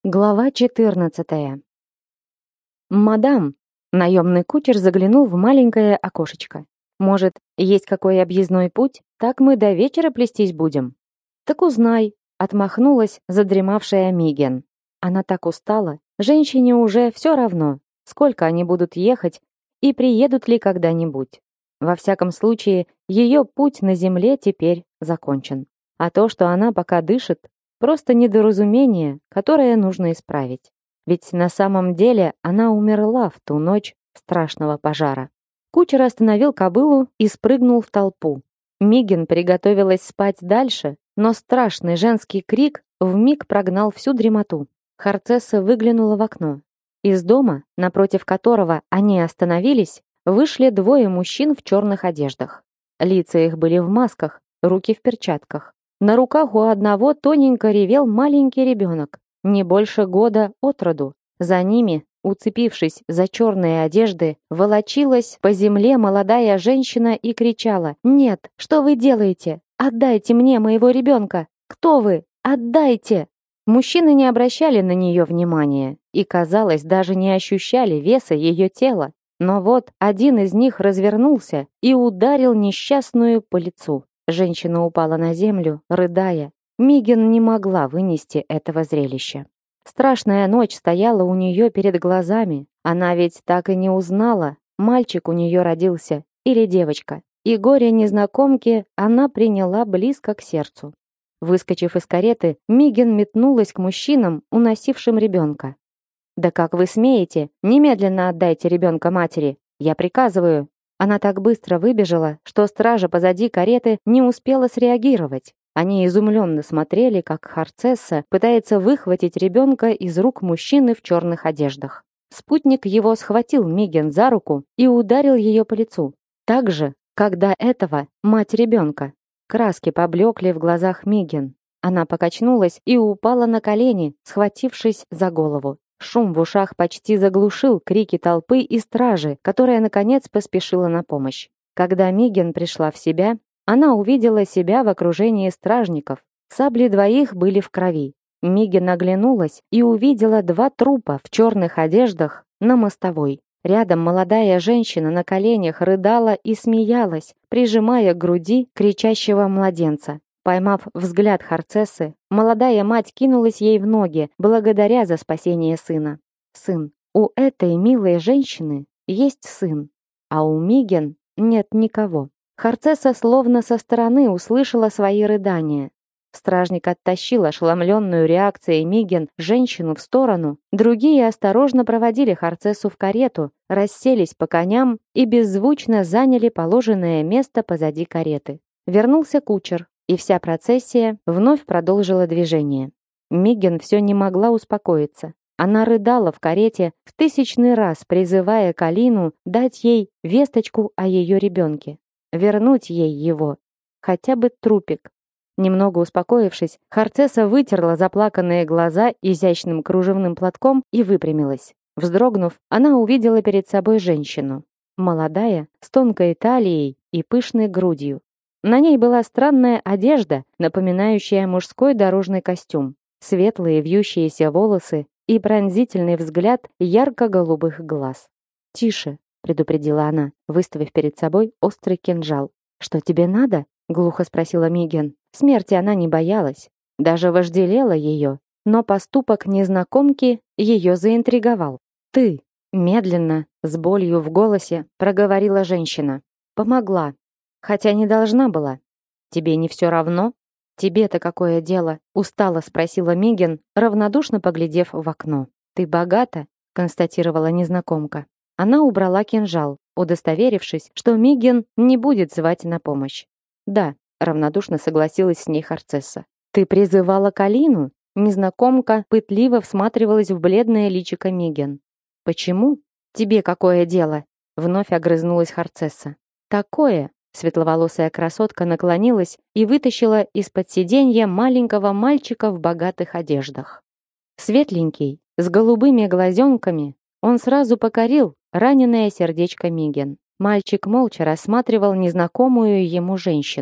Глава 14. «Мадам!» Наемный кучер заглянул в маленькое окошечко. «Может, есть какой объездной путь? Так мы до вечера плестись будем?» «Так узнай», — отмахнулась задремавшая Миген. Она так устала. Женщине уже все равно, сколько они будут ехать и приедут ли когда-нибудь. Во всяком случае, ее путь на земле теперь закончен. А то, что она пока дышит, просто недоразумение, которое нужно исправить. Ведь на самом деле она умерла в ту ночь страшного пожара. Кучер остановил кобылу и спрыгнул в толпу. Миген приготовилась спать дальше, но страшный женский крик вмиг прогнал всю дремоту. Харцесса выглянула в окно. Из дома, напротив которого они остановились, вышли двое мужчин в черных одеждах. Лица их были в масках, руки в перчатках. На руках у одного тоненько ревел маленький ребенок, не больше года от роду. За ними, уцепившись за черные одежды, волочилась по земле молодая женщина и кричала: «Нет, что вы делаете? Отдайте мне моего ребенка! Кто вы? Отдайте!» Мужчины не обращали на нее внимания и, казалось, даже не ощущали веса ее тела. Но вот один из них развернулся и ударил несчастную по лицу. Женщина упала на землю, рыдая. Миген не могла вынести этого зрелища. Страшная ночь стояла у нее перед глазами. Она ведь так и не узнала, мальчик у нее родился или девочка. И горе незнакомки она приняла близко к сердцу. Выскочив из кареты, Миген метнулась к мужчинам, уносившим ребенка. «Да как вы смеете? Немедленно отдайте ребенка матери! Я приказываю!» Она так быстро выбежала, что стража позади кареты не успела среагировать. Они изумленно смотрели, как Харцесса пытается выхватить ребенка из рук мужчины в черных одеждах. Спутник его схватил Миген за руку и ударил ее по лицу. Так же, как до этого мать ребенка. Краски поблекли в глазах Миген. Она покачнулась и упала на колени, схватившись за голову. Шум в ушах почти заглушил крики толпы и стражи, которая, наконец, поспешила на помощь. Когда Миген пришла в себя, она увидела себя в окружении стражников. Сабли двоих были в крови. Миген оглянулась и увидела два трупа в черных одеждах на мостовой. Рядом молодая женщина на коленях рыдала и смеялась, прижимая к груди кричащего младенца. Поймав взгляд Харцессы, молодая мать кинулась ей в ноги, благодаря за спасение сына. Сын. У этой милой женщины есть сын, а у Миген нет никого. Харцесса словно со стороны услышала свои рыдания. Стражник оттащил ошеломленную реакцией Миген женщину в сторону. Другие осторожно проводили Харцессу в карету, расселись по коням и беззвучно заняли положенное место позади кареты. Вернулся кучер, и вся процессия вновь продолжила движение. Миген все не могла успокоиться. Она рыдала в карете в 1000-й раз, призывая Калину дать ей весточку о ее ребенке. Вернуть ей его. Хотя бы трупик. Немного успокоившись, Харцесса вытерла заплаканные глаза изящным кружевным платком и выпрямилась. Вздрогнув, она увидела перед собой женщину. Молодая, с тонкой талией и пышной грудью. На ней была странная одежда, напоминающая мужской дорожный костюм, светлые вьющиеся волосы и пронзительный взгляд ярко-голубых глаз. «Тише», — предупредила она, выставив перед собой острый кинжал. «Что тебе надо?» — глухо спросила Миген. Смерти она не боялась, даже вожделела ее, но поступок незнакомки ее заинтриговал. «Ты», — медленно, с болью в голосе, проговорила женщина. «Помогла. Хотя не должна была. Тебе не все равно? Тебе-то какое дело?» Устало спросила Миген, равнодушно поглядев в окно. «Ты богата?» констатировала незнакомка. Она убрала кинжал, удостоверившись, что Миген не будет звать на помощь. «Да», равнодушно согласилась с ней Харцесса. «Ты призывала Калину?» Незнакомка пытливо всматривалась в бледное личико Миген. «Почему? Тебе какое дело?» Вновь огрызнулась Харцесса. «Такое!» Светловолосая красотка наклонилась и вытащила из-под сиденья маленького мальчика в богатых одеждах. Светленький, с голубыми глазенками, он сразу покорил раненое сердечко Миген. Мальчик молча рассматривал незнакомую ему женщину.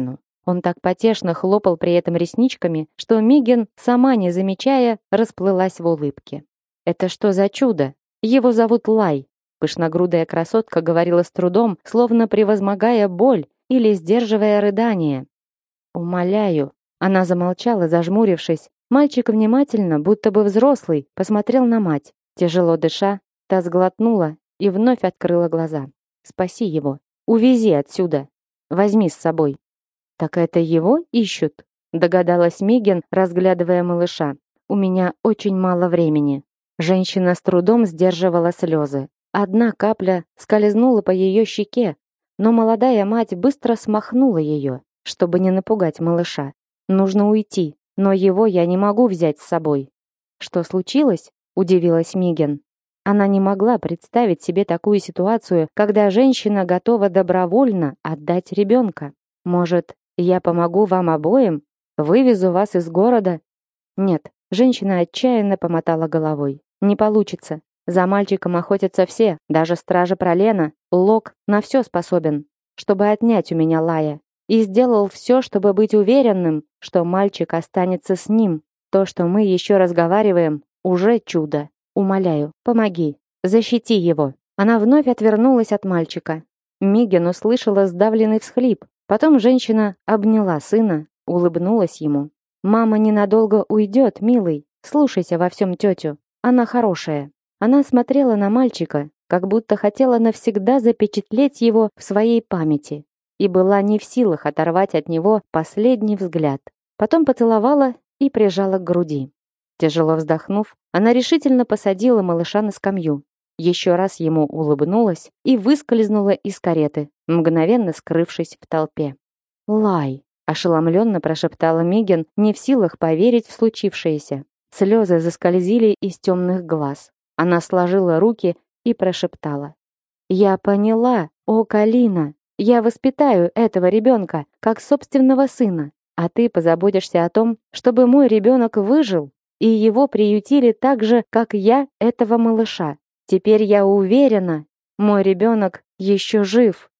Он так потешно хлопал при этом ресничками, что Миген, сама не замечая, расплылась в улыбке. «Это что за чудо? Его зовут Лай», — пышногрудая красотка говорила с трудом, словно превозмогая боль или сдерживая рыдание. «Умоляю». Она замолчала, зажмурившись. Мальчик внимательно, будто бы взрослый, посмотрел на мать. Тяжело дыша, та сглотнула и вновь открыла глаза. «Спаси его. Увези отсюда. Возьми с собой». «Так это его ищут?» Догадалась Миген, разглядывая малыша. «У меня очень мало времени». Женщина с трудом сдерживала слезы. Одна капля скользнула по ее щеке, но молодая мать быстро смахнула ее, чтобы не напугать малыша. «Нужно уйти, но его я не могу взять с собой». «Что случилось?» – удивилась Миген. Она не могла представить себе такую ситуацию, когда женщина готова добровольно отдать ребенка. «Может, я помогу вам обоим? Вывезу вас из города?» «Нет», – женщина отчаянно помотала головой. «Не получится. За мальчиком охотятся все, даже стража Пролена. Лок на все способен, чтобы отнять у меня Лая. И сделал все, чтобы быть уверенным, что мальчик останется с ним. То, что мы еще разговариваем, уже чудо. Умоляю, помоги, защити его». Она вновь отвернулась от мальчика. Миген услышала сдавленный всхлип. Потом женщина обняла сына, улыбнулась ему. «Мама ненадолго уйдет, милый. Слушайся во всем тетю. Она хорошая». Она смотрела на мальчика, как будто хотела навсегда запечатлеть его в своей памяти, и была не в силах оторвать от него последний взгляд. Потом поцеловала и прижала к груди. Тяжело вздохнув, она решительно посадила малыша на скамью, еще раз ему улыбнулась и выскользнула из кареты, мгновенно скрывшись в толпе. «Лай!» – ошеломленно прошептала Миген, не в силах поверить в случившееся. Слезы заскользили из темных глаз. Она сложила руки и прошептала. «Я поняла, о Калина! Я воспитаю этого ребенка, как собственного сына, а ты позаботишься о том, чтобы мой ребенок выжил, и его приютили так же, как я этого малыша. Теперь я уверена, мой ребенок еще жив».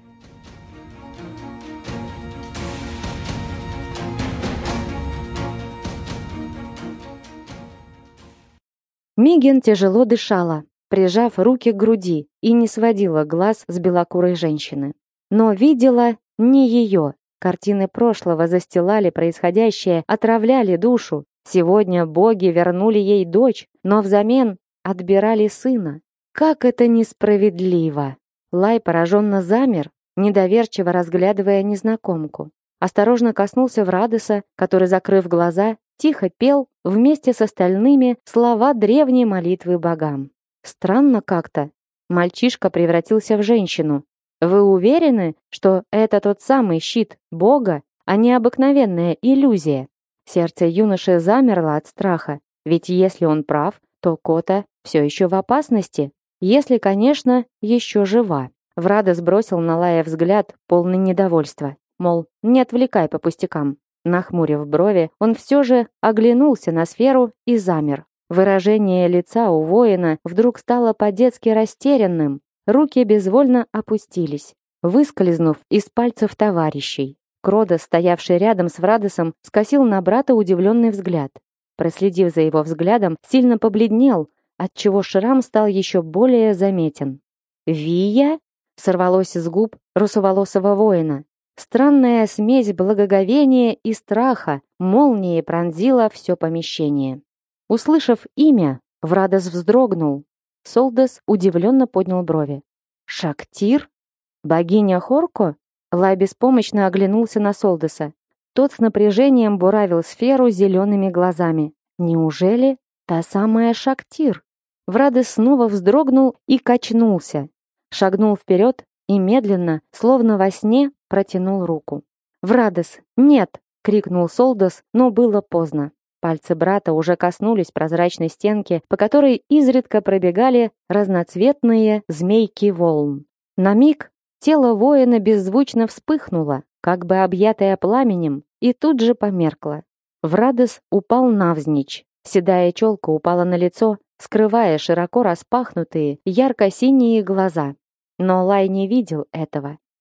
Миген тяжело дышала, прижав руки к груди, и не сводила глаз с белокурой женщины. Но видела не ее. Картины прошлого застилали происходящее, отравляли душу. Сегодня боги вернули ей дочь, но взамен отбирали сына. Как это несправедливо! Лай пораженно замер, недоверчиво разглядывая незнакомку. Осторожно коснулся Врадеса, который, закрыв глаза, тихо пел вместе с остальными слова древней молитвы богам. Странно как-то. Мальчишка превратился в женщину. Вы уверены, что это тот самый щит бога, а не обыкновенная иллюзия? Сердце юноши замерло от страха, ведь если он прав, то Кота все еще в опасности, если, конечно, еще жива. Врадес бросил на Лая взгляд, полный недовольства, мол, не отвлекай по пустякам. Нахмурив брови, он все же оглянулся на сферу и замер. Выражение лица у воина вдруг стало по-детски растерянным. Руки безвольно опустились, выскользнув из пальцев товарищей. Кродос, стоявший рядом с Врадесом, скосил на брата удивленный взгляд. Проследив за его взглядом, сильно побледнел, отчего шрам стал еще более заметен. «Вия?» — сорвалось с губ русоволосого воина. Странная смесь благоговения и страха молнией пронзила все помещение. Услышав имя, Врадес вздрогнул. Солдас удивленно поднял брови. «Шактир? Богиня Хорко?» Лай беспомощно оглянулся на Солдаса. Тот с напряжением буравил сферу зелеными глазами. «Неужели та самая Шактир?» Врадес снова вздрогнул и качнулся. Шагнул вперед и медленно, словно во сне, протянул руку. «Врадес, нет!» — крикнул Солдас, но было поздно. Пальцы брата уже коснулись прозрачной стенки, по которой изредка пробегали разноцветные змейки волн. На миг тело воина беззвучно вспыхнуло, как бы объятое пламенем, и тут же померкло. Врадес упал навзничь. Седая челка упала на лицо, скрывая широко распахнутые, ярко-синие глаза. Но Лай не видел этого.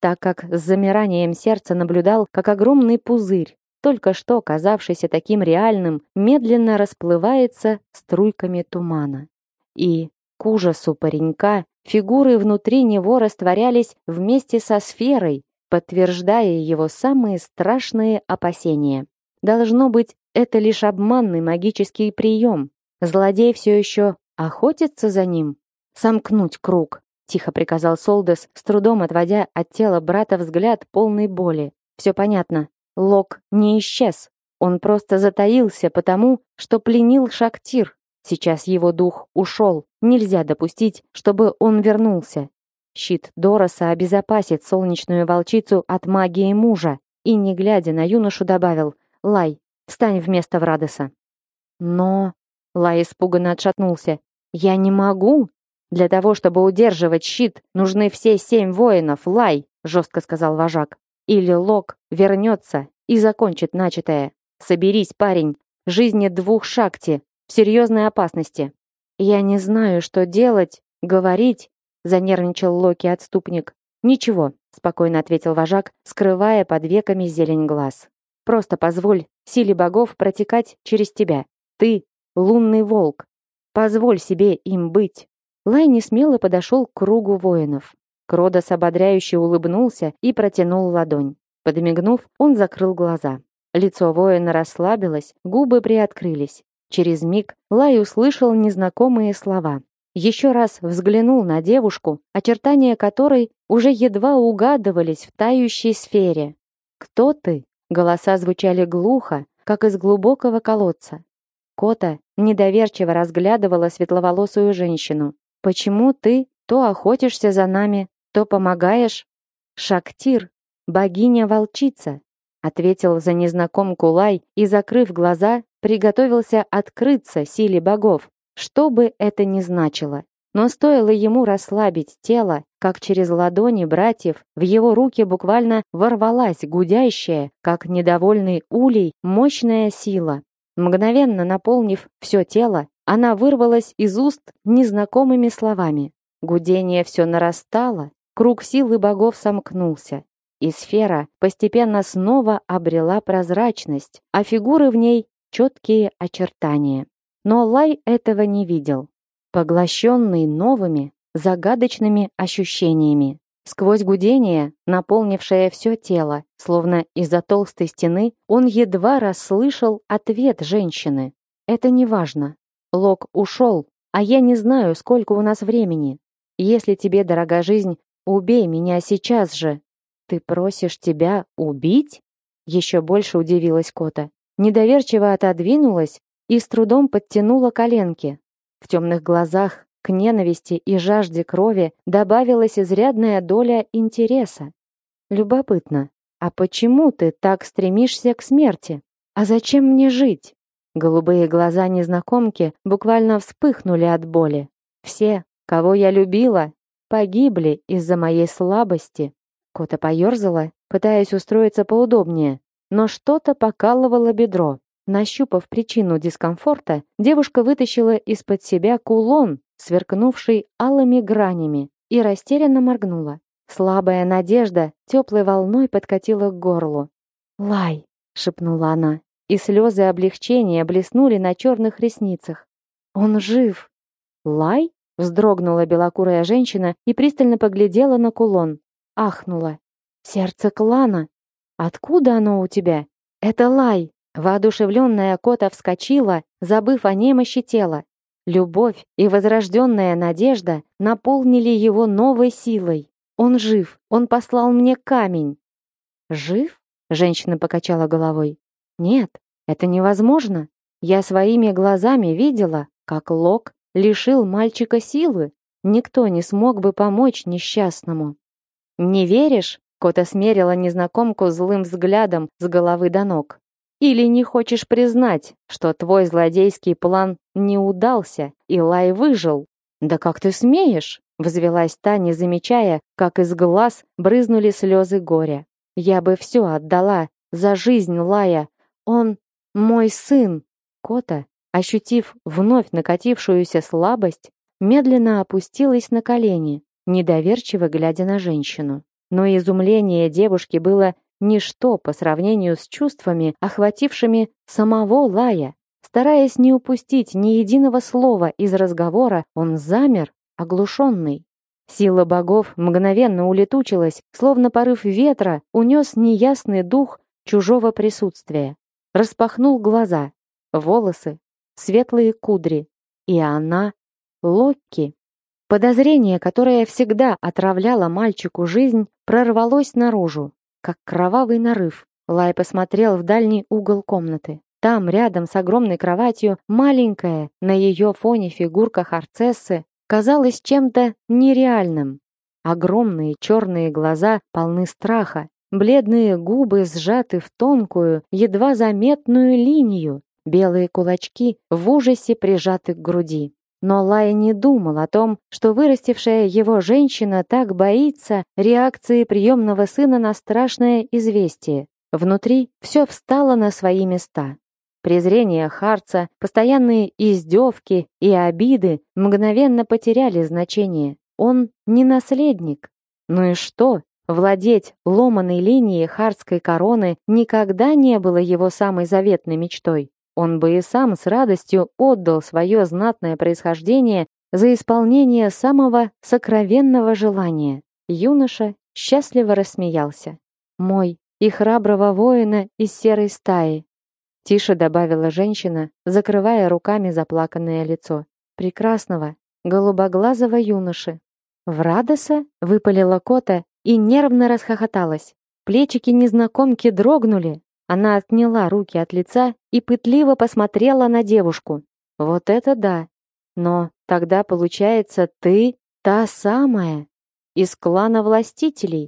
так как с замиранием сердца наблюдал, как огромный пузырь, только что казавшийся таким реальным, медленно расплывается струйками тумана. И, к ужасу паренька, фигуры внутри него растворялись вместе со сферой, подтверждая его самые страшные опасения. Должно быть, это лишь обманный магический прием. Злодей все еще охотится за ним. «Сомкнуть круг», — тихо приказал Солдес, с трудом отводя от тела брата взгляд полной боли. «Все понятно. Лок не исчез. Он просто затаился потому, что пленил Шактир. Сейчас его дух ушел. Нельзя допустить, чтобы он вернулся. Щит Дороса обезопасит солнечную волчицу от магии мужа». И, не глядя на юношу, добавил: «Лай, встань вместо Врадоса». «Но...» — Лай испуганно отшатнулся. «Я не могу. Для того, чтобы удерживать щит, нужны все 7 воинов, Лай», — жестко сказал вожак. «Или Лок вернется и закончит начатое. Соберись, парень. Жизни 2 Шакти в серьезной опасности». «Я не знаю, что делать, говорить», — занервничал Локи-отступник. «Ничего», — спокойно ответил вожак, скрывая под веками зелень глаз. «Просто позволь силе богов протекать через тебя. Ты — лунный волк. Позволь себе им быть». Лай несмело подошел к кругу воинов. Кродос ободряюще улыбнулся и протянул ладонь. Подмигнув, он закрыл глаза. Лицо воина расслабилось, губы приоткрылись. Через миг Лай услышал незнакомые слова. Еще раз взглянул на девушку, очертания которой уже едва угадывались в тающей сфере. «Кто ты?» Голоса звучали глухо, как из глубокого колодца. Кота недоверчиво разглядывала светловолосую женщину. «Почему ты то охотишься за нами, то помогаешь?» «Шактир, богиня-волчица», ответил за незнакомку Лай и, закрыв глаза, приготовился открыться силе богов, что бы это ни значило. Но стоило ему расслабить тело, как через ладони братьев в его руки буквально ворвалась гудящая, как недовольный улей, мощная сила. Мгновенно наполнив все тело, она вырвалась из уст незнакомыми словами. Гудение все нарастало, круг силы богов сомкнулся, и сфера постепенно снова обрела прозрачность, а фигуры в ней четкие очертания. Но Лай этого не видел, поглощенный новыми, загадочными ощущениями. Сквозь гудение, наполнившее все тело, словно из-за толстой стены, он едва расслышал ответ женщины. «Это не важно. Лок ушел, а я не знаю, сколько у нас времени. Если тебе дорога жизнь, убей меня сейчас же». «Ты просишь тебя убить?» Еще больше удивилась Кота. Недоверчиво отодвинулась и с трудом подтянула коленки. В темных глазах к ненависти и жажде крови добавилась изрядная доля интереса. «Любопытно, а почему ты так стремишься к смерти? А зачем мне жить?» Голубые глаза незнакомки буквально вспыхнули от боли. «Все, кого я любила, погибли из-за моей слабости». Кота поерзала, пытаясь устроиться поудобнее, но что-то покалывало бедро. Нащупав причину дискомфорта, девушка вытащила из-под себя кулон, сверкнувший алыми гранями, и растерянно моргнула. Слабая надежда теплой волной подкатила к горлу. «Лай!» — шепнула она, и слезы облегчения блеснули на черных ресницах. «Он жив!» «Лай?» — вздрогнула белокурая женщина и пристально поглядела на кулон. Ахнула. «Сердце клана! Откуда оно у тебя?» «Это Лай!» Воодушевленная Кота вскочила, забыв о немощи тела. Любовь и возрожденная надежда наполнили его новой силой. «Он жив! Он послал мне камень!» «Жив?» — женщина покачала головой. «Нет, это невозможно. Я своими глазами видела, как Лок лишил мальчика силы. Никто не смог бы помочь несчастному». «Не веришь?» — Кота смерила незнакомку злым взглядом с головы до ног. «Или не хочешь признать, что твой злодейский план не удался, и Лай выжил?» «Да как ты смеешь?» — взвелась та, не замечая, как из глаз брызнули слезы горя. «Я бы все отдала за жизнь Лая. Он мой сын!» Кота, ощутив вновь накатившуюся слабость, медленно опустилась на колени, недоверчиво глядя на женщину. Но изумление девушки было ничто по сравнению с чувствами, охватившими самого Лая. Стараясь не упустить ни единого слова из разговора, он замер, оглушенный. Сила богов мгновенно улетучилась, словно порыв ветра унес неясный дух чужого присутствия. Распахнул глаза, волосы, светлые кудри. И она — Локки. Подозрение, которое всегда отравляло мальчику жизнь, прорвалось наружу, как кровавый нарыв. Лай посмотрел в дальний угол комнаты. Там, рядом с огромной кроватью, маленькая, на ее фоне фигурка Харцессы казалась чем-то нереальным. Огромные черные глаза полны страха, бледные губы сжаты в тонкую, едва заметную линию, белые кулачки в ужасе прижаты к груди. Но Лай не думал о том, что вырастившая его женщина так боится реакции приемного сына на страшное известие. Внутри все встало на свои места. Презрение Харца, постоянные издевки и обиды мгновенно потеряли значение. Он не наследник. Ну и что? Владеть ломаной линией хартской короны никогда не было его самой заветной мечтой. Он бы и сам с радостью отдал свое знатное происхождение за исполнение самого сокровенного желания. Юноша счастливо рассмеялся. «Мой и храброго воина из серой стаи», тише добавила женщина, закрывая руками заплаканное лицо. «Прекрасного, голубоглазого юноши». «Врадоса?» — выпалила Кота и нервно расхохоталась. Плечики незнакомки дрогнули. Она отняла руки от лица и пытливо посмотрела на девушку. «Вот это да! Но тогда, получается, ты та самая, из клана властителей.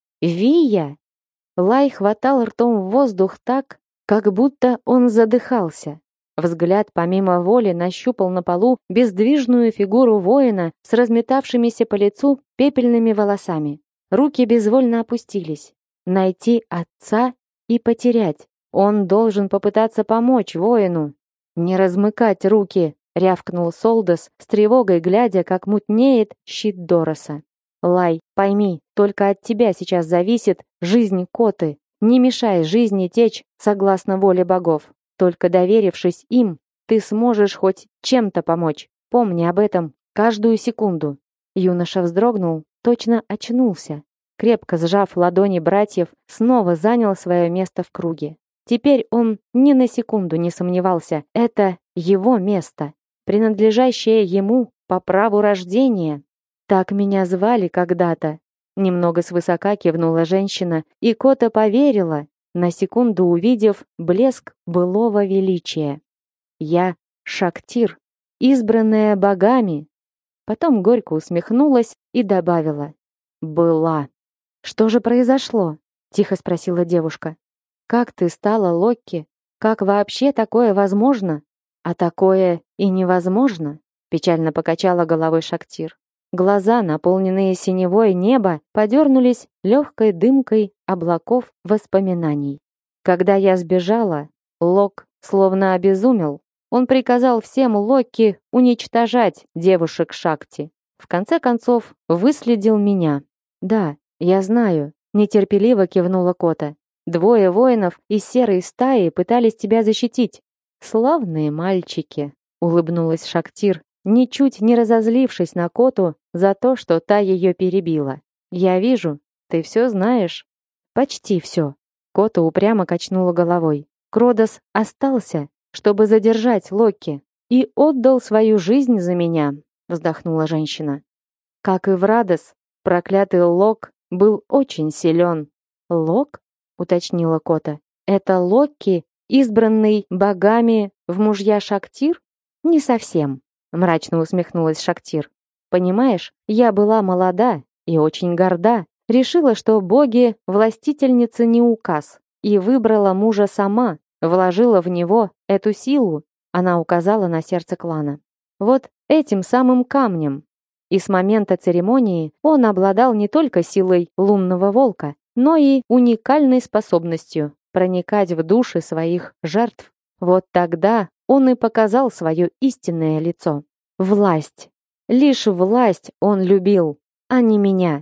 Вия!» Лай хватал ртом в воздух так, как будто он задыхался. Взгляд помимо воли нащупал на полу бездвижную фигуру воина с разметавшимися по лицу пепельными волосами. Руки безвольно опустились. Найти отца и потерять. Он должен попытаться помочь воину. «Не размыкать руки!» — рявкнул Солдас, с тревогой глядя, как мутнеет щит Дороса. «Лай, пойми, только от тебя сейчас зависит жизнь Коты. Не мешай жизни течь согласно воле богов. Только доверившись им, ты сможешь хоть чем-то помочь. Помни об этом каждую секунду». Юноша вздрогнул, точно очнулся. Крепко сжав ладони братьев, снова занял свое место в круге. Теперь он ни на секунду не сомневался, это его место, принадлежащее ему по праву рождения. «Так меня звали когда-то», — немного свысока кивнула женщина, и Кота поверила, на секунду увидев блеск былого величия. «Я Шактир, избранная богами». Потом горько усмехнулась и добавила: «Была». «Что же произошло?» — тихо спросила девушка. «Как ты стала Локки? Как вообще такое возможно? А такое и невозможно?» — печально покачала головой Шактир. Глаза, наполненные синевой неба, подернулись легкой дымкой облаков воспоминаний. Когда я сбежала, Лок словно обезумел. Он приказал всем Локки уничтожать девушек Шакти. В конце концов, выследил меня. «Да, я знаю», — нетерпеливо кивнула Кота. «Двое воинов из серой стаи пытались тебя защитить». «Славные мальчики», — улыбнулась Шактир, ничуть не разозлившись на Коту за то, что та ее перебила. «Я вижу, ты все знаешь». «Почти все». Кота упрямо качнула головой. «Кродос остался, чтобы задержать Локки, и отдал свою жизнь за меня», — вздохнула женщина. «Как и Врадос, проклятый Лок был очень силен». «Лок?» — уточнила Кота. «Это Локки, избранный богами в мужья Шактир?» «Не совсем», — мрачно усмехнулась Шактир. «Понимаешь, я была молода и очень горда, решила, что боги властительницы не указ, и выбрала мужа сама, вложила в него эту силу». Она указала на сердце клана. «Вот этим самым камнем». И с момента церемонии он обладал не только силой лунного волка, но и уникальной способностью проникать в души своих жертв. Вот тогда он и показал свое истинное лицо. Власть. Лишь власть он любил, а не меня.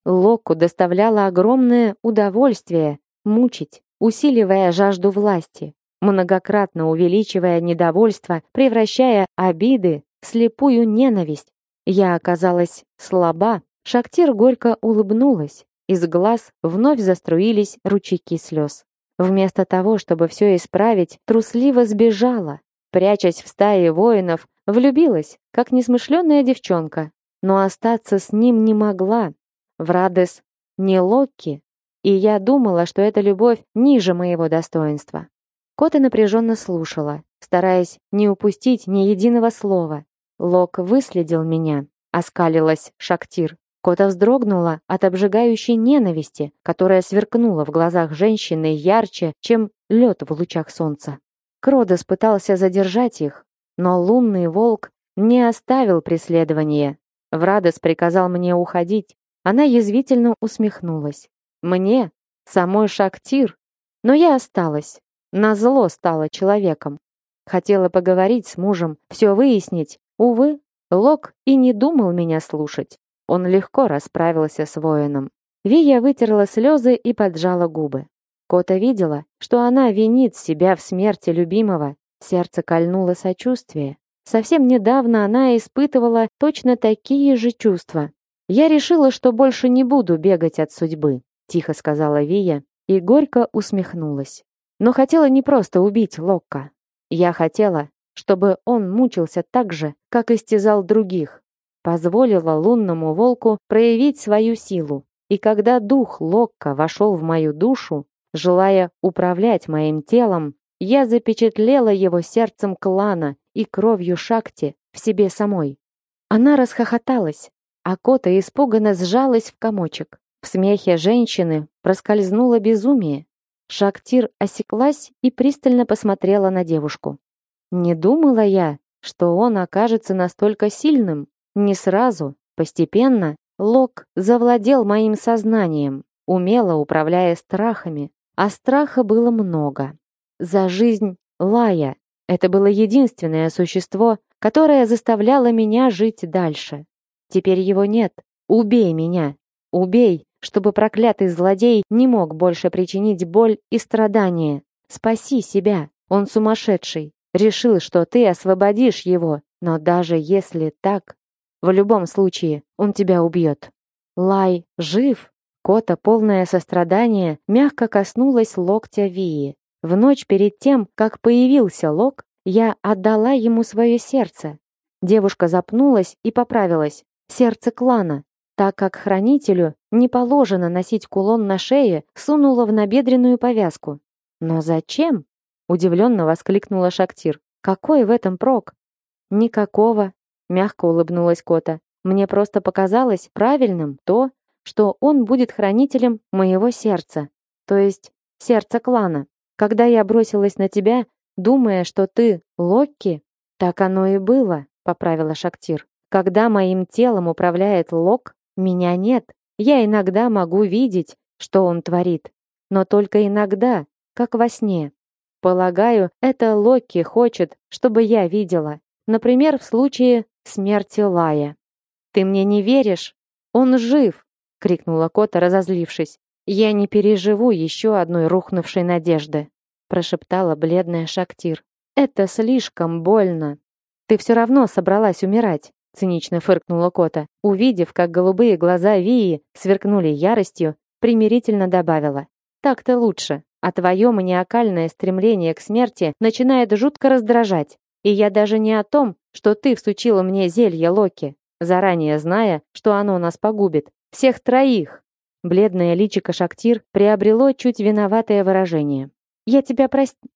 Локку доставляло огромное удовольствие мучить, усиливая жажду власти, многократно увеличивая недовольство, превращая обиды в слепую ненависть. Я оказалась слаба. Шактир горько улыбнулась. Из глаз вновь заструились ручейки слез. Вместо того, чтобы все исправить, трусливо сбежала. Прячась в стае воинов, влюбилась, как несмышленная девчонка. Но остаться с ним не могла. Врадес не Локки, и я думала, что эта любовь ниже моего достоинства. Кота напряженно слушала, стараясь не упустить ни единого слова. Лок выследил меня, оскалилась Шактир. Кота вздрогнула от обжигающей ненависти, которая сверкнула в глазах женщины ярче, чем лед в лучах солнца. Кродос пытался задержать их, но лунный волк не оставил преследования. Врадес приказал мне уходить. Она язвительно усмехнулась. Мне, самой Шактир, но я осталась. Назло стала человеком. Хотела поговорить с мужем, все выяснить. Увы, Лок и не думал меня слушать. Он легко расправился с воином. Вия вытерла слезы и поджала губы. Кота видела, что она винит себя в смерти любимого. Сердце кольнуло сочувствие. Совсем недавно она испытывала точно такие же чувства. «Я решила, что больше не буду бегать от судьбы», тихо сказала Вия и горько усмехнулась. Но хотела не просто убить Локка. Я хотела, чтобы он мучился так же, как истязал других. Позволила лунному волку проявить свою силу. И когда дух Локка вошел в мою душу, желая управлять моим телом, я запечатлела его сердцем клана и кровью Шакти в себе самой. Она расхохоталась, а Кота испуганно сжалась в комочек. В смехе женщины проскользнуло безумие. Шактир осеклась и пристально посмотрела на девушку. Не думала я, что он окажется настолько сильным. Не сразу, постепенно, Лок завладел моим сознанием, умело управляя страхами, а страха было много. За жизнь Лая. Это было единственное существо, которое заставляло меня жить дальше. Теперь его нет. Убей меня. Убей, чтобы проклятый злодей не мог больше причинить боль и страдания. Спаси себя. Он сумасшедший. Решил, что ты освободишь его. Но даже если так, в любом случае он тебя убьет. Лай жив. Кота, полное сострадания, мягко коснулась локтя Вии. В ночь перед тем, как появился Лок, я отдала ему свое сердце. Девушка запнулась и поправилась. Сердце клана. Так как хранителю не положено носить кулон на шее, сунула в набедренную повязку. «Но зачем?» — удивленно воскликнула Шактир. «Какой в этом прок?» «Никакого», — мягко улыбнулась Кота. «Мне просто показалось правильным то, что он будет хранителем моего сердца, то есть сердца клана. Когда я бросилась на тебя, думая, что ты Локки, так оно и было», — поправила Шактир. «Когда моим телом управляет Лок, меня нет. Я иногда могу видеть, что он творит, но только иногда, как во сне. Полагаю, это Локки хочет, чтобы я видела. Например, в случае смерти Лая. Ты мне не веришь? Он жив!» — крикнула Кота, разозлившись. «Я не переживу еще одной рухнувшей надежды», — прошептала бледная Шактир. «Это слишком больно». «Ты все равно собралась умирать», — цинично фыркнула Кота. Увидев, как голубые глаза Вии сверкнули яростью, примирительно добавила. «Так-то лучше, а твое маниакальное стремление к смерти начинает жутко раздражать. И я даже не о том, что ты всучила мне зелье Локи, заранее зная, что оно нас погубит. Всех троих!» Бледное личико Шактир приобрело чуть виноватое выражение. Я тебя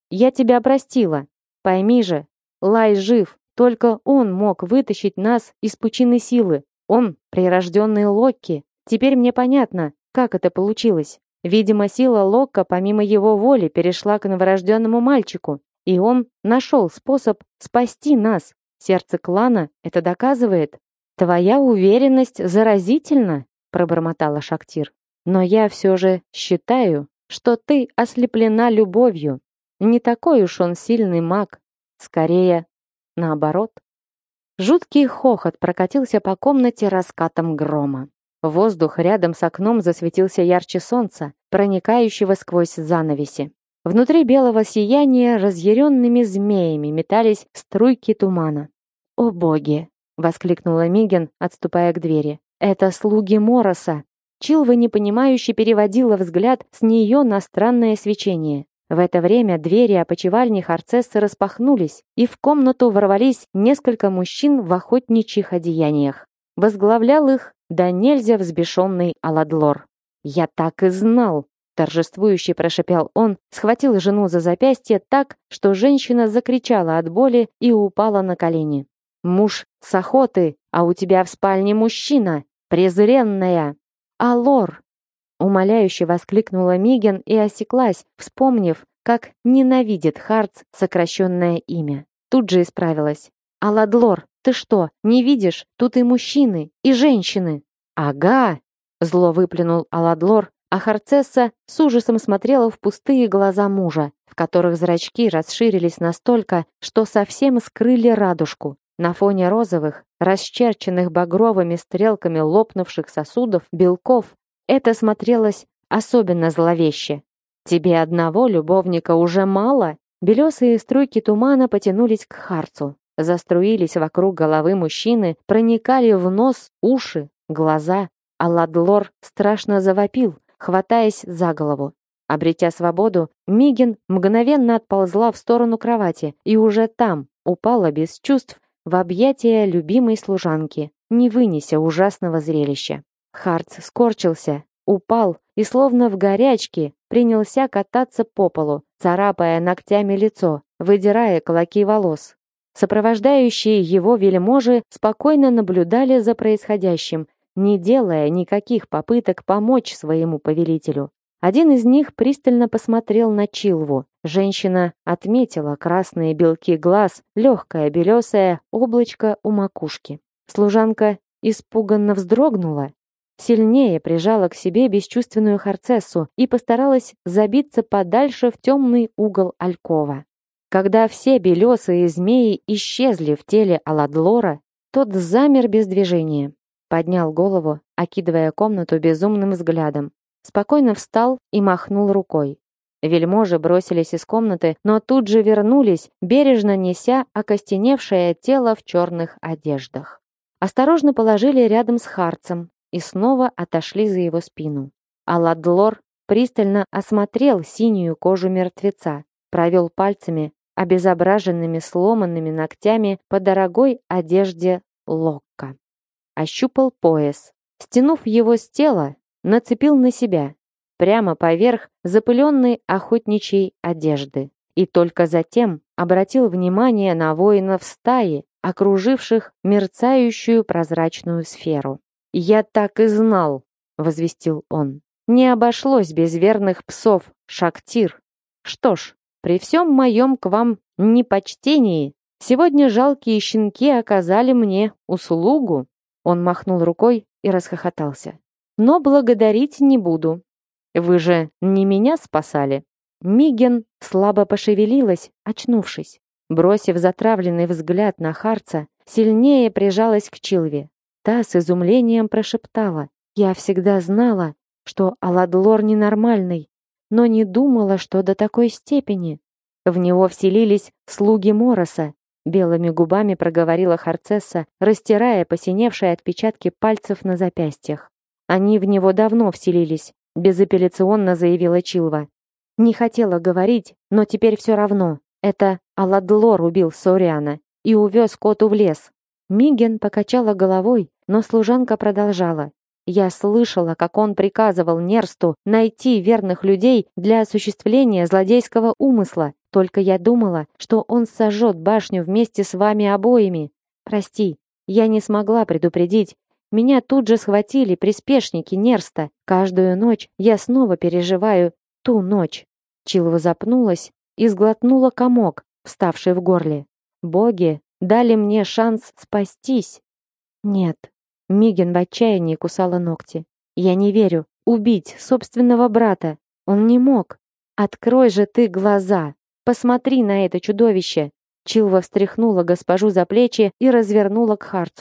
простила. Пойми же, Лай жив, только он мог вытащить нас из пучины силы. Он прирожденный Локки. Теперь мне понятно, как это получилось. Видимо, сила Локка помимо его воли перешла к новорожденному мальчику, и он нашел способ спасти нас. Сердце клана это доказывает. Твоя уверенность заразительна, пробормотала Шактир. Но я все же считаю, что ты ослеплена любовью. Не такой уж он сильный маг. Скорее, наоборот. Жуткий хохот прокатился по комнате раскатом грома. Воздух рядом с окном засветился ярче солнца, проникающего сквозь занавеси. Внутри белого сияния разъяренными змеями метались струйки тумана. «О боги!» — воскликнула Миген, отступая к двери. «Это слуги Мороса!» Чилва непонимающе переводила взгляд с нее на странное свечение. В это время двери опочивальни Харцессы распахнулись, и в комнату ворвались несколько мужчин в охотничьих одеяниях. Возглавлял их да нельзя взбешенный Аладлор. «Я так и знал!» — торжествующе прошипел он, схватил жену за запястье так, что женщина закричала от боли и упала на колени. «Муж с охоты, а у тебя в спальне мужчина! Презренная!» «Алор!» — умоляюще воскликнула Миген и осеклась, вспомнив, как ненавидит Харц сокращенное имя. Тут же исправилась. «Аладлор, ты что, не видишь? Тут и мужчины, и женщины!» «Ага!» — зло выплюнул Аладлор, а Харцесса с ужасом смотрела в пустые глаза мужа, в которых зрачки расширились настолько, что совсем скрыли радужку. На фоне розовых, расчерченных багровыми стрелками лопнувших сосудов, белков, это смотрелось особенно зловеще. «Тебе одного любовника уже мало?» Белесые струйки тумана потянулись к Харцу, заструились вокруг головы мужчины, проникали в нос, уши, глаза. Аладлор страшно завопил, хватаясь за голову. Обретя свободу, Миген мгновенно отползла в сторону кровати и уже там упала без чувств в объятия любимой служанки, не вынеся ужасного зрелища. Харц скорчился, упал и словно в горячке принялся кататься по полу, царапая ногтями лицо, выдирая клоки волос. Сопровождающие его вельможи спокойно наблюдали за происходящим, не делая никаких попыток помочь своему повелителю. Один из них пристально посмотрел на Чилву. Женщина отметила красные белки глаз, легкое белесое облачко у макушки. Служанка испуганно вздрогнула, сильнее прижала к себе бесчувственную Харцессу и постаралась забиться подальше в темный угол алькова. Когда все белесые змеи исчезли в теле Аладлора, тот замер без движения, поднял голову, окидывая комнату безумным взглядом. Спокойно встал и махнул рукой. Вельможи бросились из комнаты, но тут же вернулись, бережно неся окостеневшее тело в черных одеждах. Осторожно положили рядом с Харцем и снова отошли за его спину. Аладлор пристально осмотрел синюю кожу мертвеца, провел пальцами, обезображенными сломанными ногтями по дорогой одежде Локка. Ощупал пояс. Стянув его с тела, нацепил на себя, прямо поверх запыленной охотничьей одежды. И только затем обратил внимание на воинов стаи, окруживших мерцающую прозрачную сферу. «Я так и знал», — возвестил он. «Не обошлось без верных псов, Шактир. Что ж, при всем моем к вам непочтении, сегодня жалкие щенки оказали мне услугу». Он махнул рукой и расхохотался. «Но благодарить не буду. Вы же не меня спасали». Миген слабо пошевелилась, очнувшись. Бросив затравленный взгляд на Харца, сильнее прижалась к Чилве. Та с изумлением прошептала: «Я всегда знала, что Аладлор ненормальный, но не думала, что до такой степени». В него вселились слуги Мороса, белыми губами проговорила Харцесса, растирая посиневшие отпечатки пальцев на запястьях. «Они в него давно вселились», — безапелляционно заявила Чилва. «Не хотела говорить, но теперь все равно. Это Аладлор убил Сориана и увез Коту в лес». Миген покачала головой, но служанка продолжала. «Я слышала, как он приказывал Нерсту найти верных людей для осуществления злодейского умысла. Только я думала, что он сожжет башню вместе с вами обоими. Прости, я не смогла предупредить. Меня тут же схватили приспешники Нерста. Каждую ночь я снова переживаю ту ночь». Чилва запнулась и сглотнула комок, вставший в горле. «Боги дали мне шанс спастись». «Нет». Миген в отчаянии кусала ногти. «Я не верю. Убить собственного брата. Он не мог. Открой же ты глаза. Посмотри на это чудовище». Чилва встряхнула госпожу за плечи и развернула к Харцу.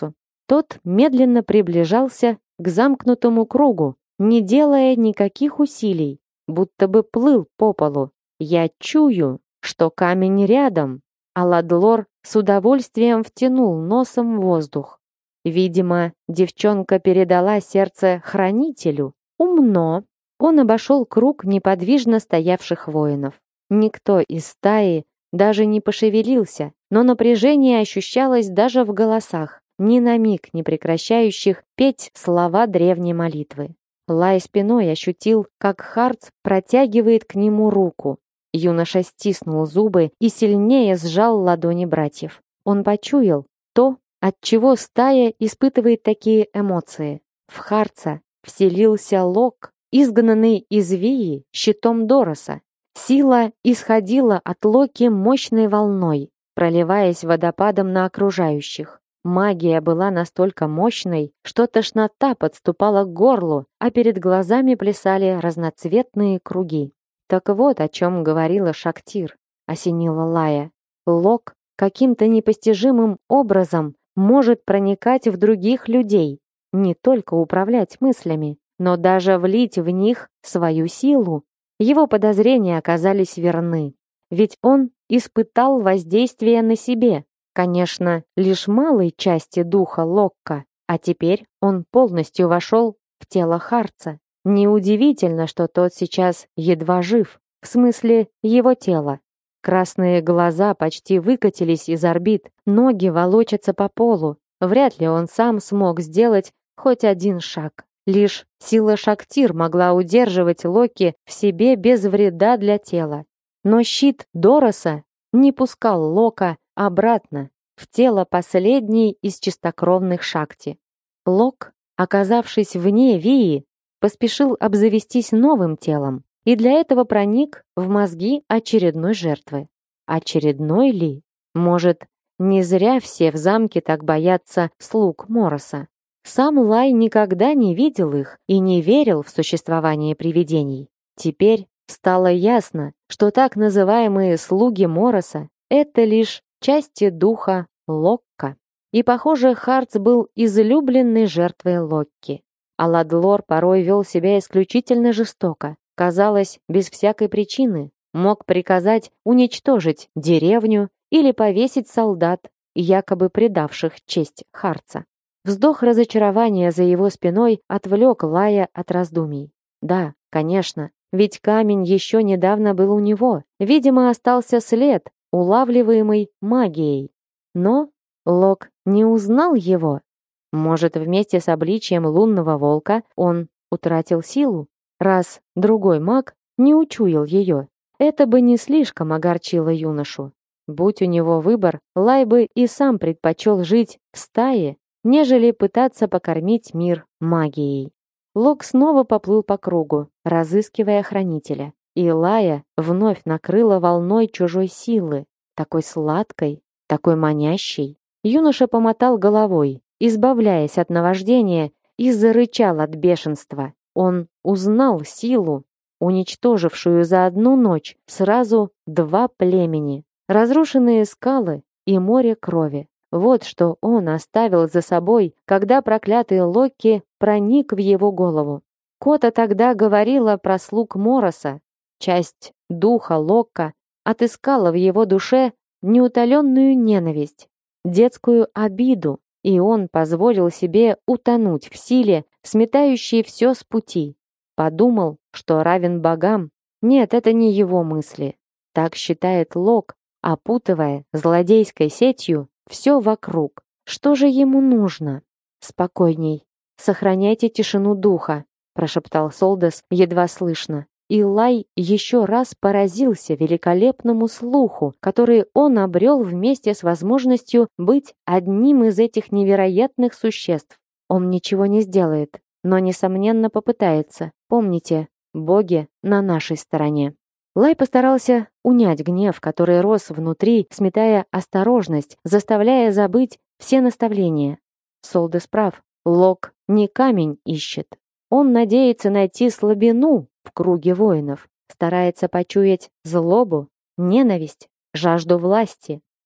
Тот медленно приближался к замкнутому кругу, не делая никаких усилий, будто бы плыл по полу. Я чую, что камень рядом, а Ладлор с удовольствием втянул носом воздух. Видимо, девчонка передала сердце хранителю. Умно. Он обошел круг неподвижно стоявших воинов. Никто из стаи даже не пошевелился, но напряжение ощущалось даже в голосах, ни на миг не прекращающих петь слова древней молитвы. Лай спиной ощутил, как Харц протягивает к нему руку. Юноша стиснул зубы и сильнее сжал ладони братьев. Он почуял то, от чего стая испытывает такие эмоции. В Харца вселился Лок, изгнанный из Вии щитом Дороса. Сила исходила от Локи мощной волной, проливаясь водопадом на окружающих. Магия была настолько мощной, что тошнота подступала к горлу, а перед глазами плясали разноцветные круги. Так вот о чем говорила Шактир, осенила Лая. Лок каким-то непостижимым образом может проникать в других людей, не только управлять мыслями, но даже влить в них свою силу. Его подозрения оказались верны, ведь он испытал воздействие на себе, конечно, лишь малой части духа Локка, а теперь он полностью вошел в тело Харца. Неудивительно, что тот сейчас едва жив, в смысле его тела. Красные глаза почти выкатились из орбит, ноги волочатся по полу. Вряд ли он сам смог сделать хоть один шаг. Лишь сила Шактир могла удерживать Локи в себе без вреда для тела. Но щит Дороса не пускал Лока обратно в тело последней из чистокровных Шакти. Лок, оказавшись вне Вии, поспешил обзавестись новым телом и для этого проник в мозги очередной жертвы. Очередной ли? Может, не зря все в замке так боятся слуг Мороса. Сам Лай никогда не видел их и не верил в существование привидений. Теперь стало ясно, что так называемые слуги Мороса — это лишь части духа Локка. И, похоже, Харц был излюбленной жертвой Локки. А Ладлор порой вел себя исключительно жестоко. Казалось, без всякой причины. Мог приказать уничтожить деревню или повесить солдат, якобы предавших честь Харца. Вздох разочарования за его спиной отвлек Лая от раздумий. Да, конечно, ведь камень еще недавно был у него. Видимо, остался след, улавливаемый магией. Но Лок не узнал его. Может, вместе с обличием лунного волка он утратил силу, раз другой маг не учуял ее. Это бы не слишком огорчило юношу. Будь у него выбор, Лай бы и сам предпочел жить в стае, нежели пытаться покормить мир магией. Лок снова поплыл по кругу, разыскивая хранителя. И Лая вновь накрыла волной чужой силы, такой сладкой, такой манящей. Юноша помотал головой, избавляясь от наваждения, и зарычал от бешенства. Он узнал силу, уничтожившую за одну ночь сразу два племени, разрушенные скалы и море крови. Вот что он оставил за собой, когда проклятый Локи проник в его голову. Кота тогда говорила про слуг Мороса. Часть духа Локка отыскала в его душе неутоленную ненависть, детскую обиду, и он позволил себе утонуть в силе, сметающей все с пути. Подумал, что равен богам. Нет, это не его мысли. Так считает Лок, опутывая злодейской сетью все вокруг. Что же ему нужно? Спокойней. Сохраняйте тишину духа, прошептал Солдас едва слышно. И Лай еще раз поразился великолепному слуху, который он обрел вместе с возможностью быть одним из этих невероятных существ. Он ничего не сделает, но, несомненно, попытается. Помните, боги на нашей стороне. Лай постарался унять гнев, который рос внутри, сметая осторожность, заставляя забыть все наставления. Солдас прав. Лок не камень ищет. Он надеется найти слабину в круге воинов, старается почуять злобу, ненависть, жажду власти.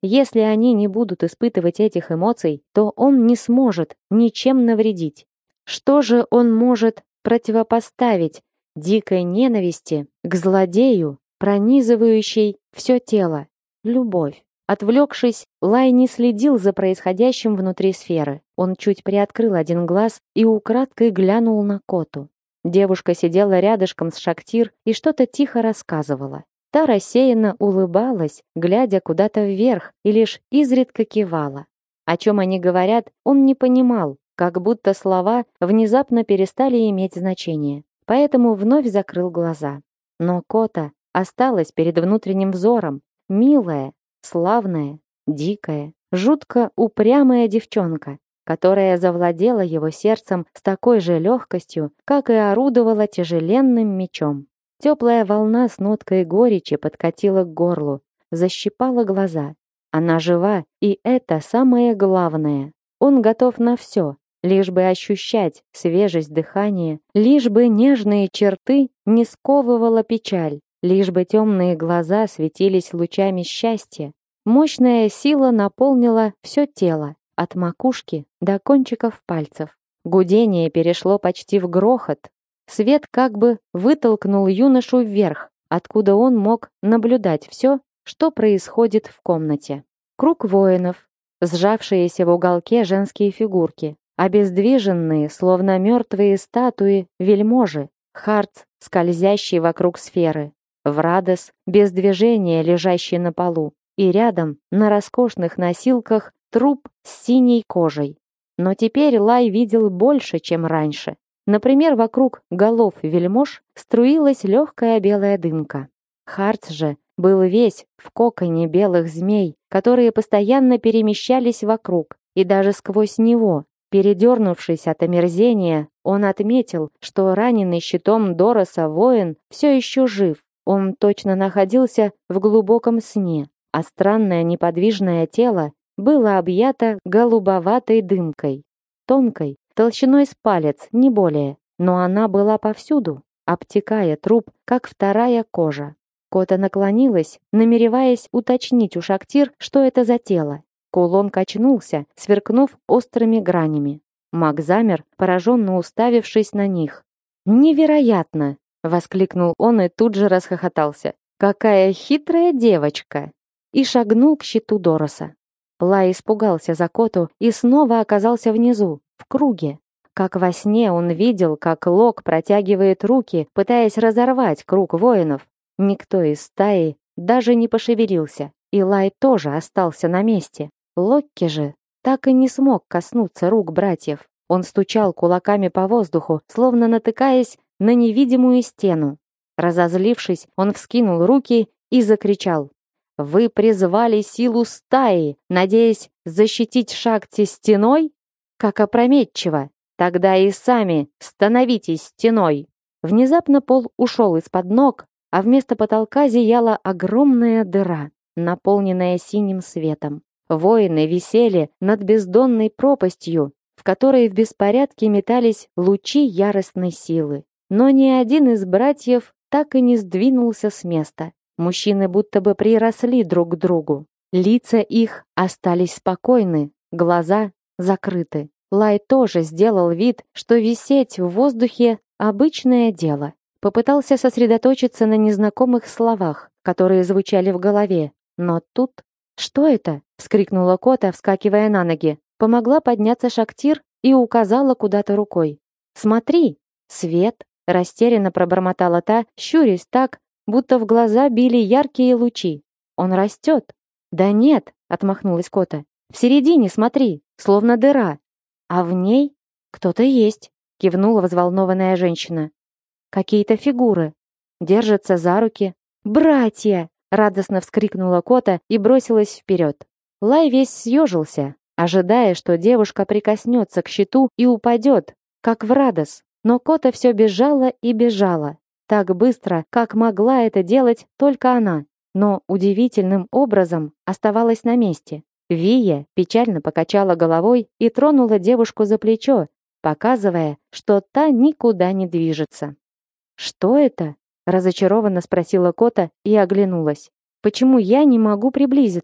Если они не будут испытывать этих эмоций, то он не сможет ничем навредить. Что же он может противопоставить дикой ненависти к злодею, пронизывающей все тело? Любовь. Отвлекшись, Лай не следил за происходящим внутри сферы. Он чуть приоткрыл один глаз и украдкой глянул на Коту. Девушка сидела рядышком с Шактир и что-то тихо рассказывала. Та рассеянно улыбалась, глядя куда-то вверх, и лишь изредка кивала. О чем они говорят, он не понимал, как будто слова внезапно перестали иметь значение. Поэтому вновь закрыл глаза. Но Кота осталась перед внутренним взором, милая, славная, дикая, жутко упрямая девчонка, которая завладела его сердцем с такой же легкостью, как и орудовала тяжеленным мечом. Теплая волна с ноткой горечи подкатила к горлу, защипала глаза. Она жива, и это самое главное. Он готов на все, лишь бы ощущать свежесть дыхания, лишь бы нежные черты не сковывала печаль, лишь бы темные глаза светились лучами счастья. Мощная сила наполнила все тело, от макушки до кончиков пальцев. Гудение перешло почти в грохот. Свет как бы вытолкнул юношу вверх, откуда он мог наблюдать все, что происходит в комнате. Круг воинов, сжавшиеся в уголке женские фигурки, обездвиженные, словно мертвые статуи, вельможи, Харц, скользящий вокруг сферы, Врадес, без движения, лежащий на полу, и рядом, на роскошных носилках, труп с синей кожей. Но теперь Лай видел больше, чем раньше. Например, вокруг голов вельмож струилась легкая белая дымка. Харц же был весь в коконе белых змей, которые постоянно перемещались вокруг, и даже сквозь него. Передернувшись от омерзения, он отметил, что раненый щитом Дороса воин все еще жив. Он точно находился в глубоком сне, а странное неподвижное тело было объято голубоватой дымкой, тонкой, толщиной с палец, не более, но она была повсюду, обтекая труп, как вторая кожа. Кота наклонилась, намереваясь уточнить у Шактир, что это за тело. Кулон качнулся, сверкнув острыми гранями. Маг замер, пораженно уставившись на них. «Невероятно!» — воскликнул он и тут же расхохотался. «Какая хитрая девочка!» И шагнул к щиту Дороса. Лай испугался за Коту и снова оказался внизу, в круге. Как во сне он видел, как Лок протягивает руки, пытаясь разорвать круг воинов. Никто из стаи даже не пошевелился, и Лай тоже остался на месте. Локки же так и не смог коснуться рук братьев. Он стучал кулаками по воздуху, словно натыкаясь на невидимую стену. Разозлившись, он вскинул руки и закричал: «Вы призвали силу стаи, надеясь защитить Шакти стеной? Как опрометчиво! Тогда и сами становитесь стеной!» Внезапно пол ушел из-под ног, а вместо потолка зияла огромная дыра, наполненная синим светом. Воины висели над бездонной пропастью, в которой в беспорядке метались лучи яростной силы. Но ни один из братьев так и не сдвинулся с места. Мужчины будто бы приросли друг к другу. Лица их остались спокойны, глаза закрыты. Лай тоже сделал вид, что висеть в воздухе — обычное дело. Попытался сосредоточиться на незнакомых словах, которые звучали в голове. Но тут... «Что это?» — вскрикнула Кота, вскакивая на ноги. Помогла подняться Шактир и указала куда-то рукой. «Смотри! Свет!» — растерянно пробормотала та, щурясь так, будто в глаза били яркие лучи. «Он растет!» «Да нет!» — отмахнулась Кота. «В середине смотри, словно дыра. А в ней кто-то есть!» — кивнула взволнованная женщина. «Какие-то фигуры. Держатся за руки. Братья!» — радостно вскрикнула Кота и бросилась вперед. Лай весь съежился, ожидая, что девушка прикоснется к щиту и упадет, как Врадос. Но Кота все бежала и бежала. Так быстро, как могла это делать только она. Но удивительным образом оставалась на месте. Вия печально покачала головой и тронула девушку за плечо, показывая, что та никуда не движется. «Что это?» — разочарованно спросила Кота и оглянулась. «Почему я не могу приблизиться?»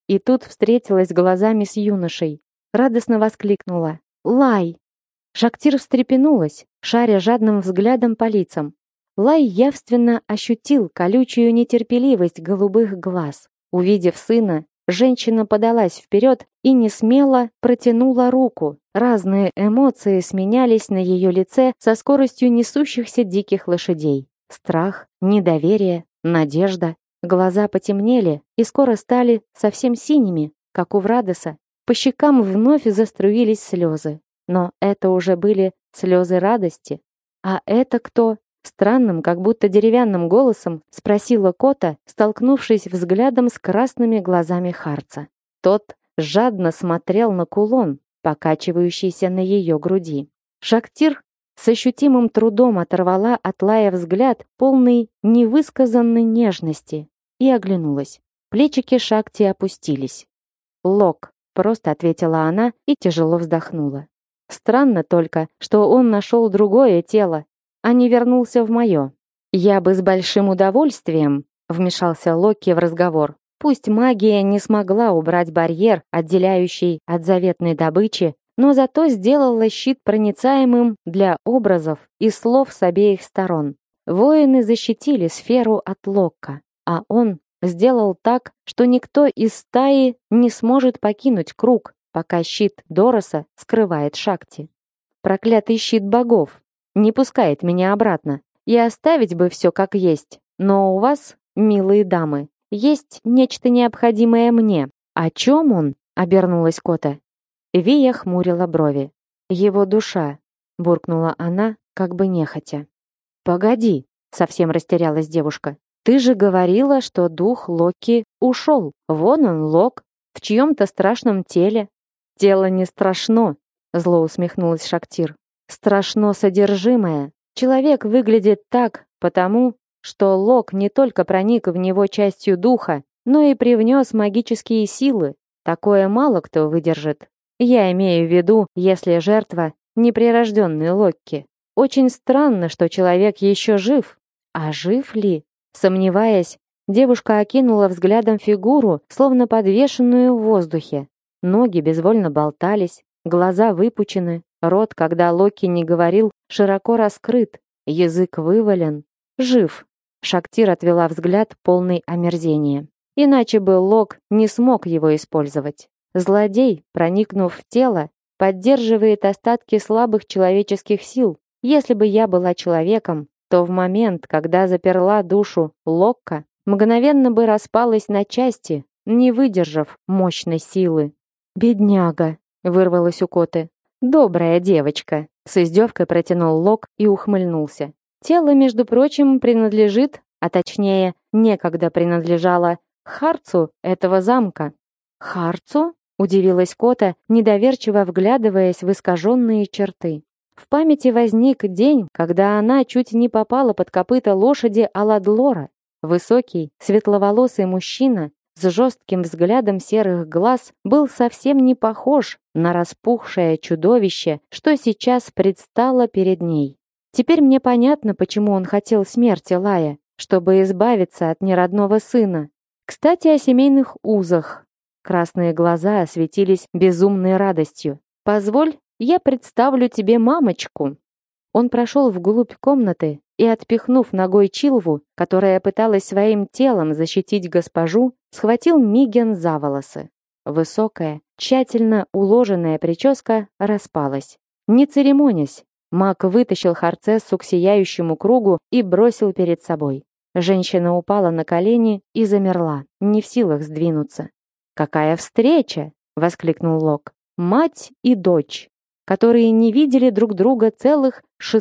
И тут встретилась глазами с юношей. Радостно воскликнула: «Лай!» Шактир встрепенулась, шаря жадным взглядом по лицам. Лай явственно ощутил колючую нетерпеливость голубых глаз. Увидев сына, женщина подалась вперед и несмело протянула руку. Разные эмоции сменялись на ее лице со скоростью несущихся диких лошадей. Страх, недоверие, надежда. Глаза потемнели и скоро стали совсем синими, как у Врадоса. По щекам вновь заструились слезы. Но это уже были слезы радости. «А это кто?» Странным, как будто деревянным голосом спросила Кота, столкнувшись взглядом с красными глазами Харца. Тот жадно смотрел на кулон, покачивающийся на ее груди. Шактир с ощутимым трудом оторвала от Лая взгляд, полный невысказанной нежности, и оглянулась. Плечики Шакти опустились. «Лок», — просто ответила она и тяжело вздохнула. «Странно только, что он нашел другое тело, а не вернулся в мое. Я бы с большим удовольствием», — вмешался Локи в разговор. «Пусть магия не смогла убрать барьер, отделяющий от заветной добычи, но зато сделала щит проницаемым для образов и слов с обеих сторон. Воины защитили сферу от Локка, а он сделал так, что никто из стаи не сможет покинуть круг, пока щит Дороса скрывает Шакти. Проклятый щит богов не пускает меня обратно. И оставить бы все как есть, но у вас, милые дамы, есть нечто необходимое мне». «О чем он?» — обернулась Кота. Вия хмурила брови. «Его душа», — буркнула она, как бы нехотя. «Погоди», — совсем растерялась девушка. «Ты же говорила, что дух Локи ушел. Вон он, Лок, в чьем-то страшном теле». «Тело не страшно», — зло усмехнулась Шактир. «Страшно содержимое. Человек выглядит так, потому что Лок не только проник в него частью духа, но и привнес магические силы. Такое мало кто выдержит. Я имею в виду, если жертва неприрожденный Локки. Очень странно, что человек еще жив. А жив ли?» Сомневаясь, девушка окинула взглядом фигуру, словно подвешенную в воздухе. Ноги безвольно болтались, глаза выпучены, рот, когда Локи не говорил, широко раскрыт, язык вывален. Жив. Шактир отвела взгляд, полный омерзения. Иначе бы Лок не смог его использовать. Злодей, проникнув в тело, поддерживает остатки слабых человеческих сил. Если бы я была человеком, то в момент, когда заперла душу Локка, мгновенно бы распалась на части, не выдержав мощной силы. «Бедняга!» — вырвалось у Коты. «Добрая девочка!» — с издевкой протянул Лок и ухмыльнулся. «Тело, между прочим, принадлежит, а точнее, некогда принадлежало Харцу этого замка». «Харцу?» — удивилась Кота, недоверчиво вглядываясь в искаженные черты. В памяти возник день, когда она чуть не попала под копыта лошади Аладлора. Высокий, светловолосый мужчина с жестким взглядом серых глаз был совсем не похож на распухшее чудовище, что сейчас предстало перед ней. Теперь мне понятно, почему он хотел смерти Лая, чтобы избавиться от неродного сына. Кстати, о семейных узах. Красные глаза осветились безумной радостью. «Позволь, я представлю тебе мамочку». Он прошел вглубь комнаты и, отпихнув ногой Чилву, которая пыталась своим телом защитить госпожу, схватил Миген за волосы. Высокая, тщательно уложенная прическа распалась. Не церемонясь, маг вытащил Харцессу к сияющему кругу и бросил перед собой. Женщина упала на колени и замерла, не в силах сдвинуться. «Какая встреча!» — воскликнул Лок. «Мать и дочь, которые не видели друг друга целых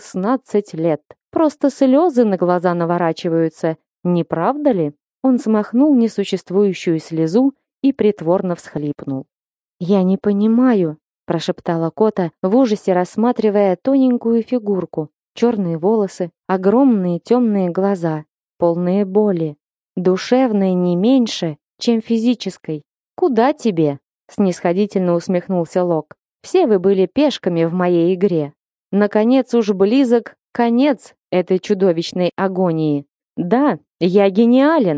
16 лет. Просто слезы на глаза наворачиваются, не правда ли?» Он смахнул несуществующую слезу и притворно всхлипнул. «Я не понимаю», — прошептала Кота, в ужасе рассматривая тоненькую фигурку, черные волосы, огромные темные глаза, полные боли, душевной не меньше, чем физической. «Куда тебе?» — снисходительно усмехнулся Лок. «Все вы были пешками в моей игре. Наконец уж близок конец этой чудовищной агонии. Да, я гениален.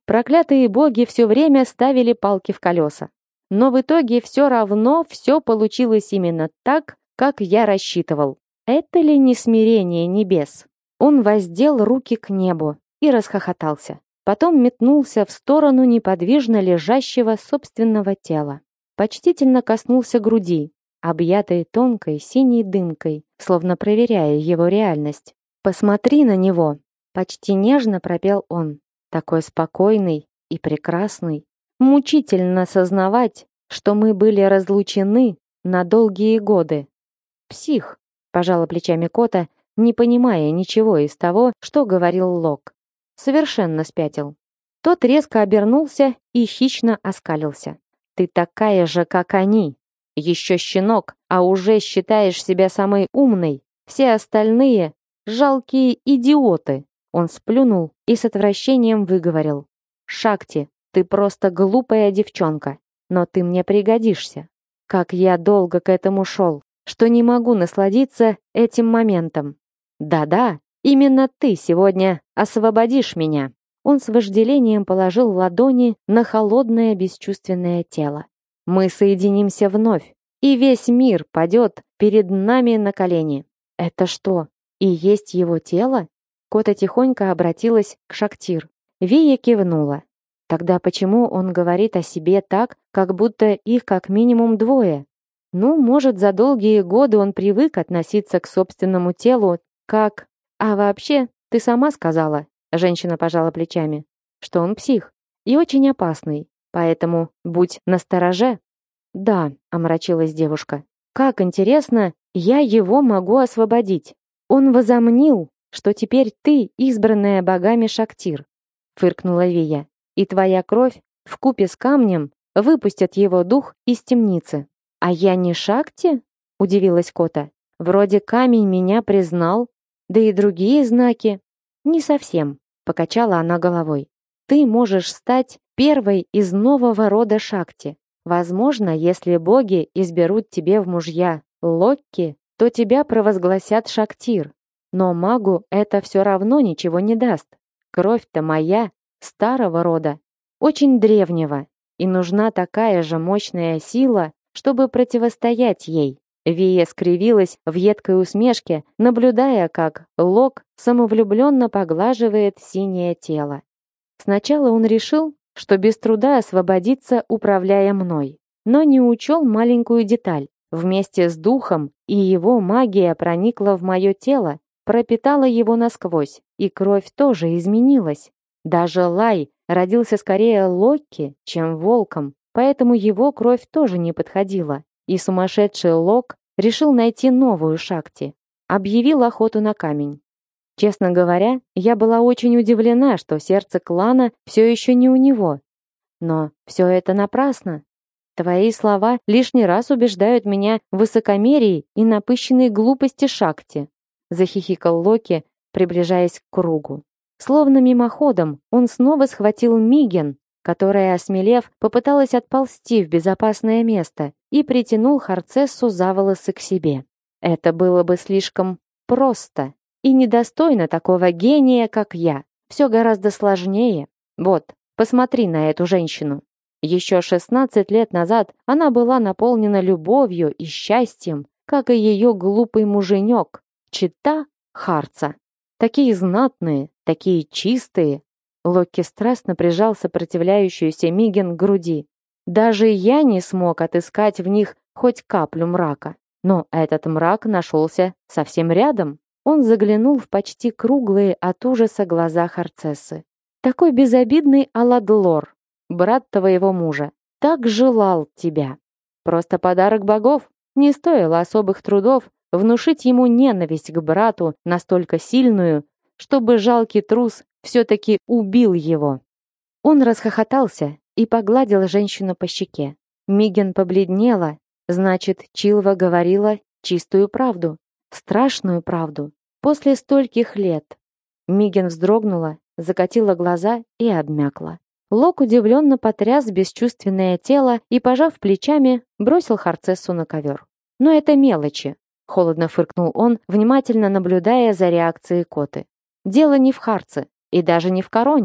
Проклятые боги все время ставили палки в колеса. Но в итоге все равно все получилось именно так, как я рассчитывал. Это ли не смирение небес? Он воздел руки к небу и расхохотался. Потом метнулся в сторону неподвижно лежащего собственного тела. Почтительно коснулся груди, объятой тонкой синей дымкой, словно проверяя его реальность. «Посмотри на него!» — почти нежно пропел он. Такой спокойный и прекрасный. Мучительно сознавать, что мы были разлучены на долгие годы. «Псих!» — пожала плечами Кота, не понимая ничего из того, что говорил Лок. Совершенно спятил. Тот резко обернулся и хищно оскалился. «Ты такая же, как они. Еще щенок, а уже считаешь себя самой умной. Все остальные — жалкие идиоты». Он сплюнул и с отвращением выговорил. «Шакти, ты просто глупая девчонка, но ты мне пригодишься. Как я долго к этому шел, что не могу насладиться этим моментом. Да-да, именно ты сегодня освободишь меня». Он с вожделением положил ладони на холодное бесчувственное тело. «Мы соединимся вновь, и весь мир падет перед нами на колени». «Это что, и есть его тело?» Кота тихонько обратилась к Шактир. Вия кивнула. «Тогда почему он говорит о себе так, как будто их как минимум двое? Ну, может, за долгие годы он привык относиться к собственному телу как... А вообще, ты сама сказала». Женщина пожала плечами, что он псих и очень опасный, поэтому будь настороже. Да, омрачилась девушка. Как интересно, я его могу освободить. Он возомнил, что теперь ты избранная богами Шактир, фыркнула Вия, и твоя кровь вкупе с камнем выпустят его дух из темницы. А я не Шакти? Удивилась Кота. Вроде камень меня признал, да и другие знаки. «Не совсем», — покачала она головой. «Ты можешь стать первой из нового рода Шакти. Возможно, если боги изберут тебе в мужья Локки, то тебя провозгласят Шактир. Но магу это все равно ничего не даст. Кровь-то моя, старого рода, очень древнего, и нужна такая же мощная сила, чтобы противостоять ей». Вия скривилась в едкой усмешке, наблюдая, как Лок самовлюбленно поглаживает синее тело. Сначала он решил, что без труда освободится, управляя мной, но не учел маленькую деталь. Вместе с духом и его магия проникла в мое тело, пропитала его насквозь, и кровь тоже изменилась. Даже Лай родился скорее Локки, чем волком, поэтому его кровь тоже не подходила. И сумасшедший Лок решил найти новую Шакти. Объявил охоту на камень. Честно говоря, я была очень удивлена, что сердце клана все еще не у него. Но все это напрасно. Твои слова лишний раз убеждают меня в высокомерии и напыщенной глупости Шакти, захихикал Локи, приближаясь к кругу. Словно мимоходом он снова схватил Миген, которая, осмелев, попыталась отползти в безопасное место и притянул Харцессу за волосы к себе. Это было бы слишком просто и недостойно такого гения, как я. Все гораздо сложнее. Вот, посмотри на эту женщину. Еще 16 лет назад она была наполнена любовью и счастьем, как и ее глупый муженек, чета Харца. Такие знатные, такие чистые. Локи страстно прижал сопротивляющуюся Миген к груди. Даже я не смог отыскать в них хоть каплю мрака. Но этот мрак нашелся совсем рядом. Он заглянул в почти круглые от ужаса глаза Харцессы. Такой безобидный Аладлор, брат твоего мужа, так желал тебя. Просто подарок богов. Не стоило особых трудов внушить ему ненависть к брату настолько сильную, чтобы жалкий трус все-таки убил его. Он расхохотался и погладил женщину по щеке. Миген побледнела, значит, Чилва говорила чистую правду, страшную правду. После стольких лет. Миген вздрогнула, закатила глаза и обмякла. Лок удивленно потряс бесчувственное тело и, пожав плечами, бросил Харцессу на ковер. «Но это мелочи», — холодно фыркнул он, внимательно наблюдая за реакцией Коты. «Дело не в Харце и даже не в короне.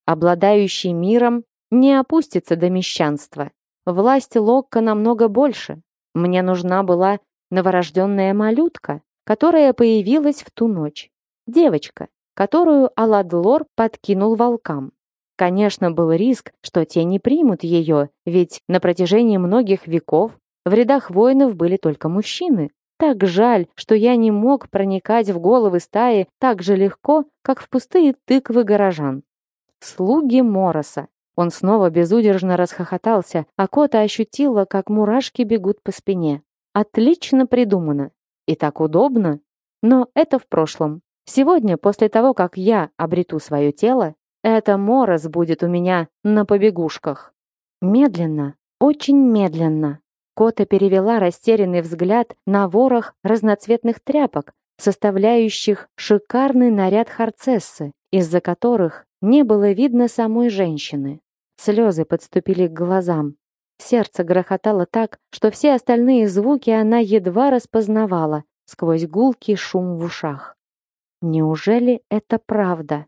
обладающий миром, не опустится до мещанства. Власть Локка намного больше. Мне нужна была новорожденная малютка, которая появилась в ту ночь. Девочка, которую Аладлор подкинул волкам. Конечно, был риск, что те не примут ее, ведь на протяжении многих веков в рядах воинов были только мужчины. Так жаль, что я не мог проникать в головы стаи так же легко, как в пустые тыквы горожан. Слуги Мороса. Он снова безудержно расхохотался, а Кота ощутила, как мурашки бегут по спине. Отлично придумано. И так удобно. Но это в прошлом. Сегодня, после того, как я обрету свое тело, это Морос будет у меня на побегушках. Медленно, очень медленно. Кота перевела растерянный взгляд на ворох разноцветных тряпок, составляющих шикарный наряд харцессы, из-за которых не было видно самой женщины. Слезы подступили к глазам. Сердце грохотало так, что все остальные звуки она едва распознавала сквозь гулкий шум в ушах. Неужели это правда?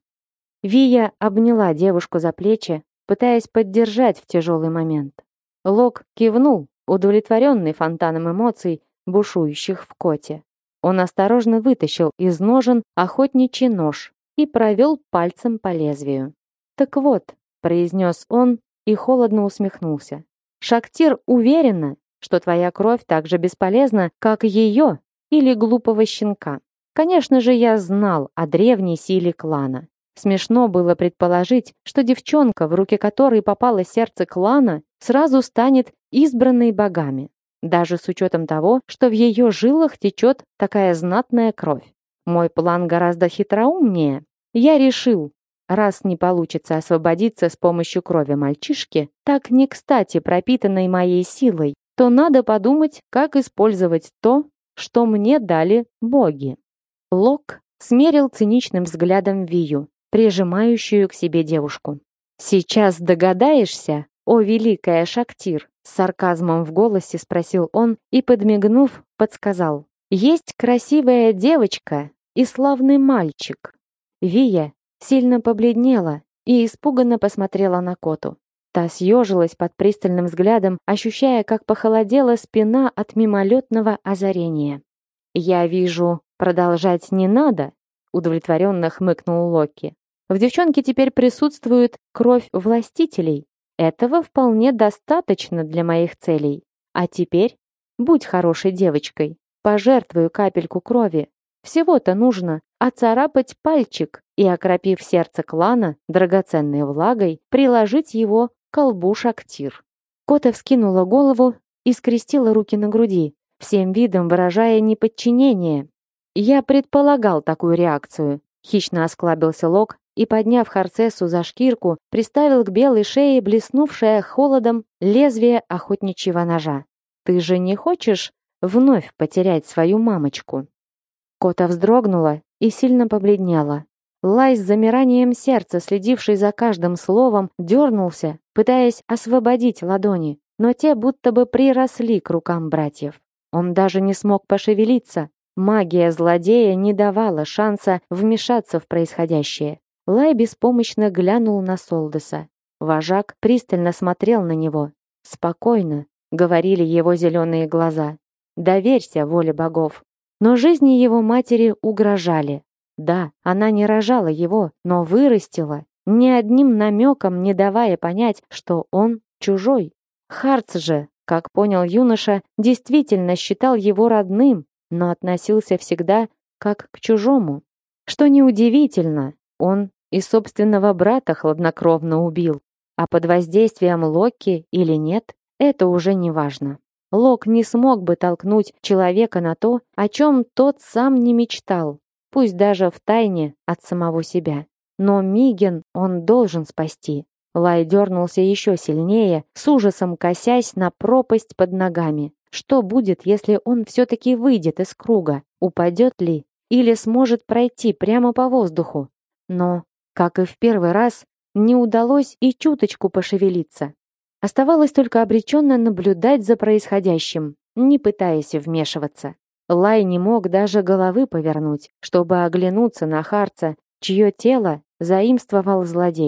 Вия обняла девушку за плечи, пытаясь поддержать в тяжелый момент. Лок кивнул, удовлетворенный фонтаном эмоций, бушующих в Коте. Он осторожно вытащил из ножен охотничий нож и провел пальцем по лезвию. «Так вот», — произнес он и холодно усмехнулся, «Шактир уверена, что твоя кровь так же бесполезна, как ее или глупого щенка. Конечно же, я знал о древней силе клана. Смешно было предположить, что девчонка, в руки которой попало сердце клана, сразу станет избранной богами, даже с учетом того, что в ее жилах течет такая знатная кровь. Мой план гораздо хитроумнее. Я решил, раз не получится освободиться с помощью крови мальчишки, так не кстати пропитанной моей силой, то надо подумать, как использовать то, что мне дали боги». Лок смерил циничным взглядом Вию, прижимающую к себе девушку. «Сейчас догадаешься, о великая Шактир?» С сарказмом в голосе спросил он и, подмигнув, подсказал. «Есть красивая девочка и славный мальчик». Вия сильно побледнела и испуганно посмотрела на Коту. Та съежилась под пристальным взглядом, ощущая, как похолодела спина от мимолетного озарения. «Я вижу, продолжать не надо», — удовлетворенно хмыкнул Локи. «В девчонке теперь присутствует кровь властителей. Этого вполне достаточно для моих целей. А теперь будь хорошей девочкой, пожертвую капельку крови. Всего-то нужно оцарапать пальчик и, окропив сердце клана драгоценной влагой, приложить его к колбу Шактир». Кота вскинула голову и скрестила руки на груди, всем видом выражая неподчинение. «Я предполагал такую реакцию», — хищно осклабился Лок и, подняв Харцессу за шкирку, приставил к белой шее блеснувшее холодом лезвие охотничьего ножа. «Ты же не хочешь вновь потерять свою мамочку?» Кота вздрогнула и сильно побледнела. Лай с замиранием сердца, следивший за каждым словом, дернулся, пытаясь освободить ладони, но те будто бы приросли к рукам братьев. Он даже не смог пошевелиться. Магия злодея не давала шанса вмешаться в происходящее. Лай беспомощно глянул на Солдеса. Вожак пристально смотрел на него. «Спокойно», — говорили его зеленые глаза. «Доверься воле богов». Но жизни его матери угрожали. Да, она не рожала его, но вырастила, ни одним намеком не давая понять, что он чужой. Харц же, как понял юноша, действительно считал его родным, но относился всегда как к чужому. Что неудивительно, он и собственного брата хладнокровно убил, а под воздействием Локи или нет, это уже не важно. Лок не смог бы толкнуть человека на то, о чем тот сам не мечтал, пусть даже втайне от самого себя. Но Миген он должен спасти. Лай дернулся еще сильнее, с ужасом косясь на пропасть под ногами. Что будет, если он все-таки выйдет из круга? Упадет ли? Или сможет пройти прямо по воздуху? Но, как и в первый раз, не удалось и чуточку пошевелиться. Оставалось только обреченно наблюдать за происходящим, не пытаясь вмешиваться. Лай не мог даже головы повернуть, чтобы оглянуться на Харца, чье тело заимствовал злодей.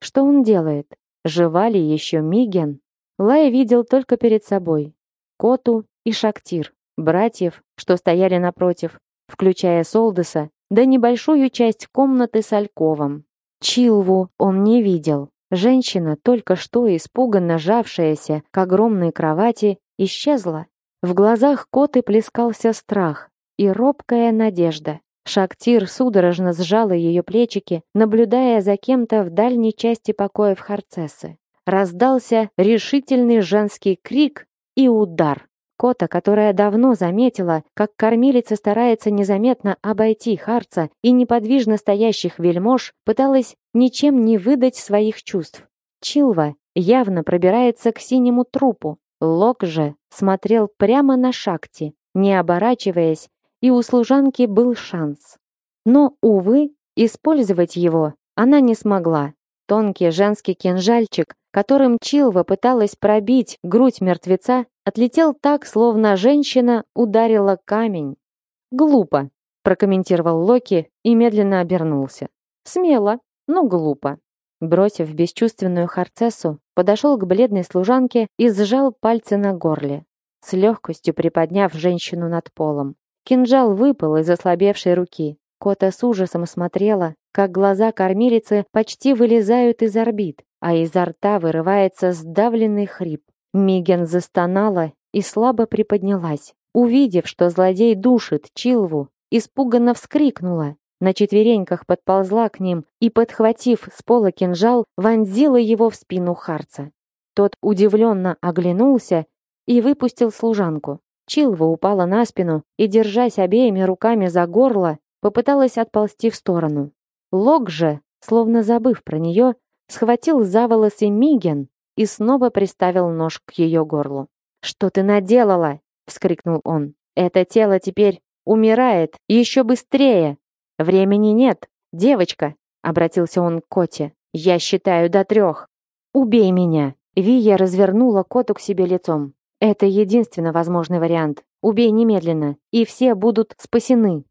Что он делает? Жива ли еще Миген? Лай видел только перед собой Коту и Шактир, братьев, что стояли напротив, включая Солдеса, да небольшую часть комнаты с Альковом. Чилву он не видел. Женщина, только что испуганно жавшаяся к огромной кровати, исчезла. В глазах Коты плескался страх и робкая надежда. Шактир судорожно сжала ее плечики, наблюдая за кем-то в дальней части покоев Харцессы. Раздался решительный женский крик и удар. Кота, которая давно заметила, как кормилица старается незаметно обойти Харца и неподвижно стоящих вельмож, пыталась ничем не выдать своих чувств. Чилва явно пробирается к синему трупу. Лок же смотрел прямо на Шакти, не оборачиваясь, и у служанки был шанс. Но, увы, использовать его она не смогла. Тонкий женский кинжальчик, которым Чилва пыталась пробить грудь мертвеца, отлетел так, словно женщина ударила камень. «Глупо», — прокомментировал Локи и медленно обернулся. «Смело, но глупо». Бросив бесчувственную Харцессу, подошел к бледной служанке и сжал пальцы на горле, с легкостью приподняв женщину над полом. Кинжал выпал из ослабевшей руки. Кота с ужасом смотрела, как глаза кормилицы почти вылезают из орбит, а изо рта вырывается сдавленный хрип. Миген застонала и слабо приподнялась. Увидев, что злодей душит Чилву, испуганно вскрикнула. На четвереньках подползла к ним и, подхватив с пола кинжал, вонзила его в спину Харца. Тот удивленно оглянулся и выпустил служанку. Чилва упала на спину и, держась обеими руками за горло, попыталась отползти в сторону. Лок же, словно забыв про нее, схватил за волосы Миген и снова приставил нож к ее горлу. «Что ты наделала?» — вскрикнул он. «Это тело теперь умирает еще быстрее! Времени нет! Девочка!» — обратился он к Коте. «Я считаю до 3. Убей меня!» Вия развернула Коту к себе лицом. «Это единственно возможный вариант. Убей немедленно, и все будут спасены».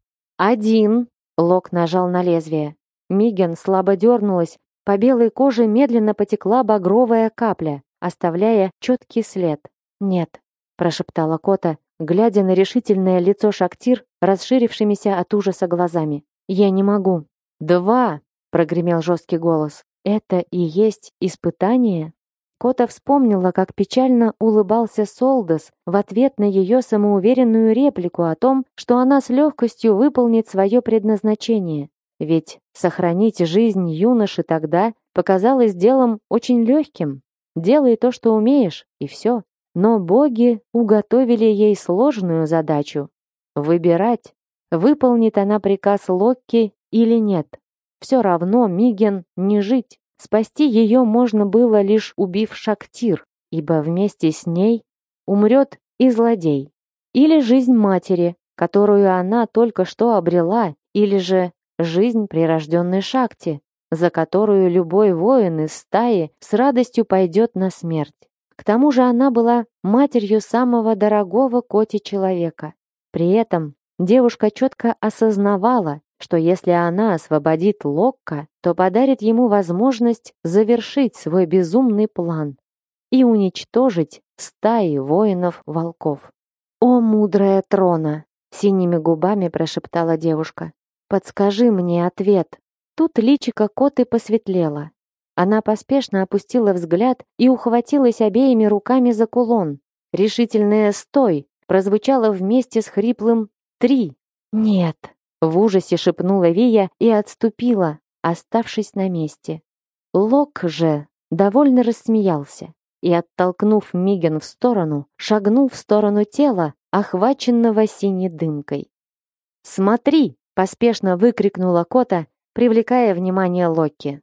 1. Лок нажал на лезвие. Миген слабо дернулась, по белой коже медленно потекла багровая капля, оставляя четкий след. «Нет», — прошептала Кота, глядя на решительное лицо Шактир, расширившимися от ужаса глазами. «Я не могу». 2, прогремел жесткий голос. «Это и есть испытание?» Кота вспомнила, как печально улыбался Солдес в ответ на ее самоуверенную реплику о том, что она с легкостью выполнит свое предназначение. Ведь сохранить жизнь юноши тогда показалось делом очень легким. Делай то, что умеешь, и все. Но боги уготовили ей сложную задачу. Выбирать, выполнит она приказ Локки или нет. Все равно Миген не жить. Спасти ее можно было, лишь убив Шактир, ибо вместе с ней умрет и злодей. Или жизнь матери, которую она только что обрела, или же жизнь прирожденной Шакти, за которую любой воин из стаи с радостью пойдет на смерть. К тому же она была матерью самого дорогого Коте человека. При этом девушка четко осознавала, что если она освободит Локка, то подарит ему возможность завершить свой безумный план и уничтожить стаи воинов-волков. «О, мудрая Трона!» — синими губами прошептала девушка. «Подскажи мне ответ». Тут личико Коты посветлело. Она поспешно опустила взгляд и ухватилась обеими руками за кулон. Решительное «стой» прозвучало вместе с хриплым «3». «Нет», — в ужасе шепнула Вия и отступила, оставшись на месте. Лок же довольно рассмеялся и, оттолкнув Миген в сторону, шагнул в сторону тела, охваченного синей дымкой. «Смотри!» — поспешно выкрикнула Кота, привлекая внимание Локи.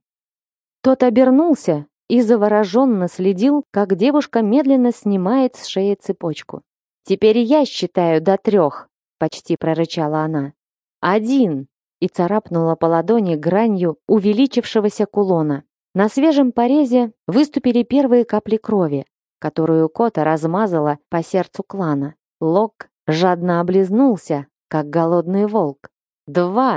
Тот обернулся и завороженно следил, как девушка медленно снимает с шеи цепочку. «Теперь я считаю до 3», — почти прорычала она. 1, и царапнула по ладони гранью увеличившегося кулона. На свежем порезе выступили первые капли крови, которую Кота размазала по сердцу клана. Лок жадно облизнулся, как голодный волк. 2.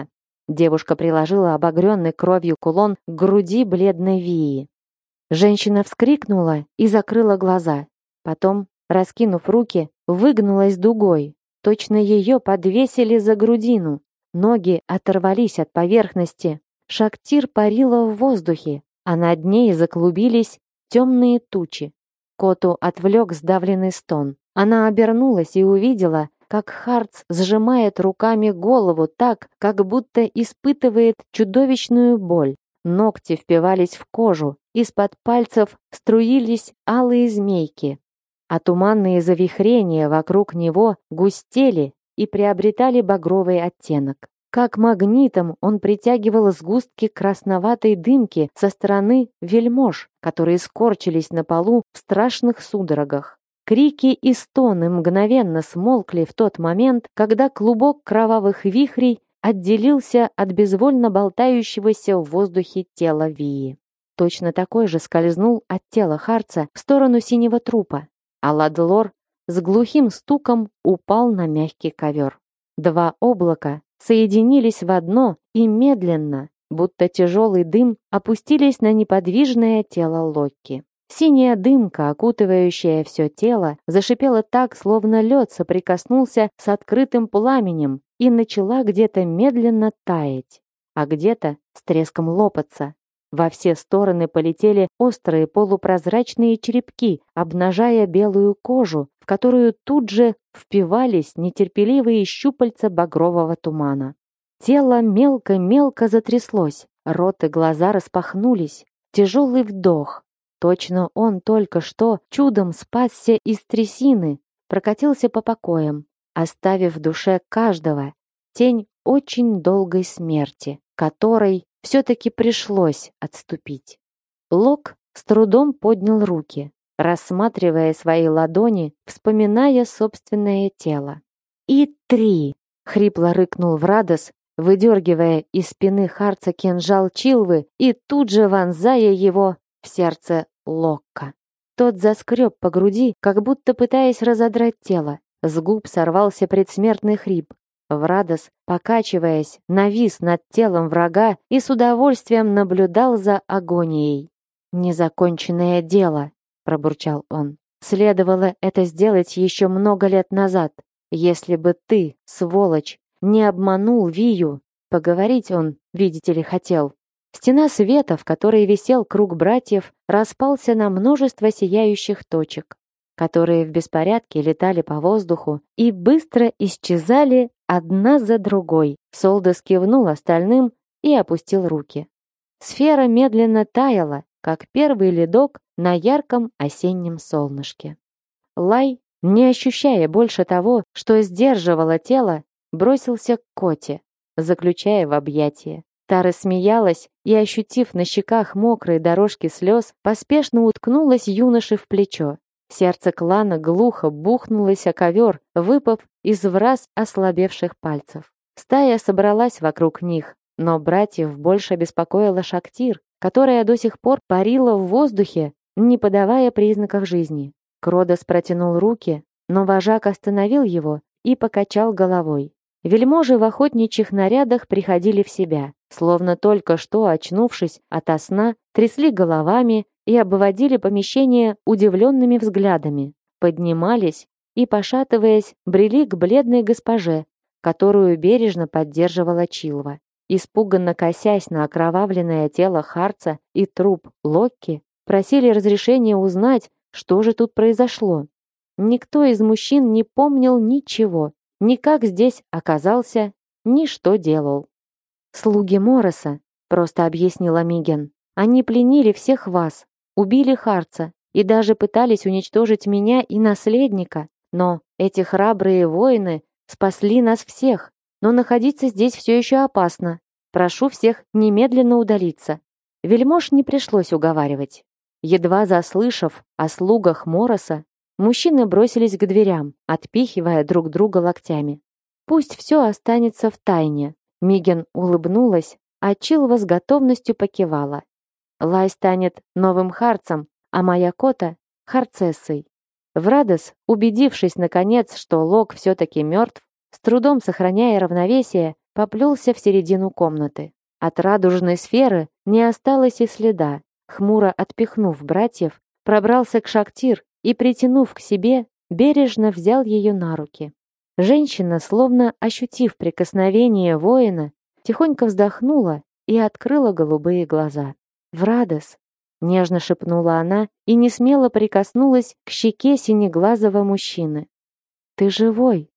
Девушка приложила обогренный кровью кулон к груди бледной Вии. Женщина вскрикнула и закрыла глаза. Потом, раскинув руки, выгнулась дугой. Точно ее подвесили за грудину. Ноги оторвались от поверхности. Шактир парила в воздухе, а над ней заклубились темные тучи. Коту отвлек сдавленный стон. Она обернулась и увидела, как Харц сжимает руками голову так, как будто испытывает чудовищную боль. Ногти впивались в кожу, из-под пальцев струились алые змейки, а туманные завихрения вокруг него густели и приобретали багровый оттенок. Как магнитом он притягивал сгустки красноватой дымки со стороны вельмож, которые скорчились на полу в страшных судорогах. Крики и стоны мгновенно смолкли в тот момент, когда клубок кровавых вихрей отделился от безвольно болтающегося в воздухе тела Вии. Точно такой же скользнул от тела Харца в сторону синего трупа, а Ладлор с глухим стуком упал на мягкий ковер. Два облака соединились в одно и медленно, будто тяжелый дым, опустились на неподвижное тело Локи. Синяя дымка, окутывающая все тело, зашипела так, словно лед соприкоснулся с открытым пламенем и начала где-то медленно таять, а где-то с треском лопаться. Во все стороны полетели острые полупрозрачные черепки, обнажая белую кожу, в которую тут же впивались нетерпеливые щупальца багрового тумана. Тело мелко-мелко затряслось, рот и глаза распахнулись. Тяжелый вдох. Точно он только что чудом спасся из трясины, прокатился по покоям, оставив в душе каждого тень очень долгой смерти, которой все-таки пришлось отступить. Лок с трудом поднял руки, рассматривая свои ладони, вспоминая собственное тело. «И 3!» — хрипло рыкнул Врадос, выдергивая из спины Харца кинжал Чилвы и тут же вонзая его в сердце Локка. Тот заскреб по груди, как будто пытаясь разодрать тело. С губ сорвался предсмертный хрип. Врадос, покачиваясь, навис над телом врага и с удовольствием наблюдал за агонией. «Незаконченное дело», — пробурчал он. «Следовало это сделать еще много лет назад. Если бы ты, сволочь, не обманул Вию, поговорить он, видите ли, хотел». Стена света, в которой висел круг братьев, распался на множество сияющих точек, которые в беспорядке летали по воздуху и быстро исчезали одна за другой. Солдас кивнул остальным и опустил руки. Сфера медленно таяла, как первый ледок на ярком осеннем солнышке. Лай, не ощущая больше того, что сдерживало тело, бросился к Коте, заключая в объятия. Та рассмеялась и, ощутив на щеках мокрые дорожки слез, поспешно уткнулась юноше в плечо. Сердце клана глухо бухнулось о ковер, выпав из враз ослабевших пальцев. Стая собралась вокруг них, но братьев больше беспокоила Шактир, которая до сих пор парила в воздухе, не подавая признаков жизни. Кродос протянул руки, но вожак остановил его и покачал головой. Вельможи в охотничьих нарядах приходили в себя, словно только что очнувшись ото сна, трясли головами и обводили помещение удивленными взглядами, поднимались и, пошатываясь, брели к бледной госпоже, которую бережно поддерживала Чилва. Испуганно косясь на окровавленное тело Харца и труп Локки, просили разрешения узнать, что же тут произошло. Никто из мужчин не помнил ничего, ни как здесь оказался, ни что делал. «Слуги Мороса», — просто объяснила Миген. «Они пленили всех вас, убили Харца и даже пытались уничтожить меня и наследника. Но эти храбрые воины спасли нас всех. Но находиться здесь все еще опасно. Прошу всех немедленно удалиться». Вельмож не пришлось уговаривать. Едва заслышав о слугах Мороса, мужчины бросились к дверям, отпихивая друг друга локтями. «Пусть все останется в тайне», — Миген улыбнулась, а Чилва с готовностью покивала. «Лай станет новым Харцем, а моя Кота — Харцессой». Врадос, убедившись наконец, что Лок все-таки мертв, с трудом сохраняя равновесие, поплелся в середину комнаты. От радужной сферы не осталось и следа. Хмуро отпихнув братьев, пробрался к Шактир и, притянув к себе, бережно взял ее на руки. Женщина, словно ощутив прикосновение воина, тихонько вздохнула и открыла голубые глаза. «Врадос!» — нежно шепнула она и несмело прикоснулась к щеке синеглазого мужчины. «Ты живой!»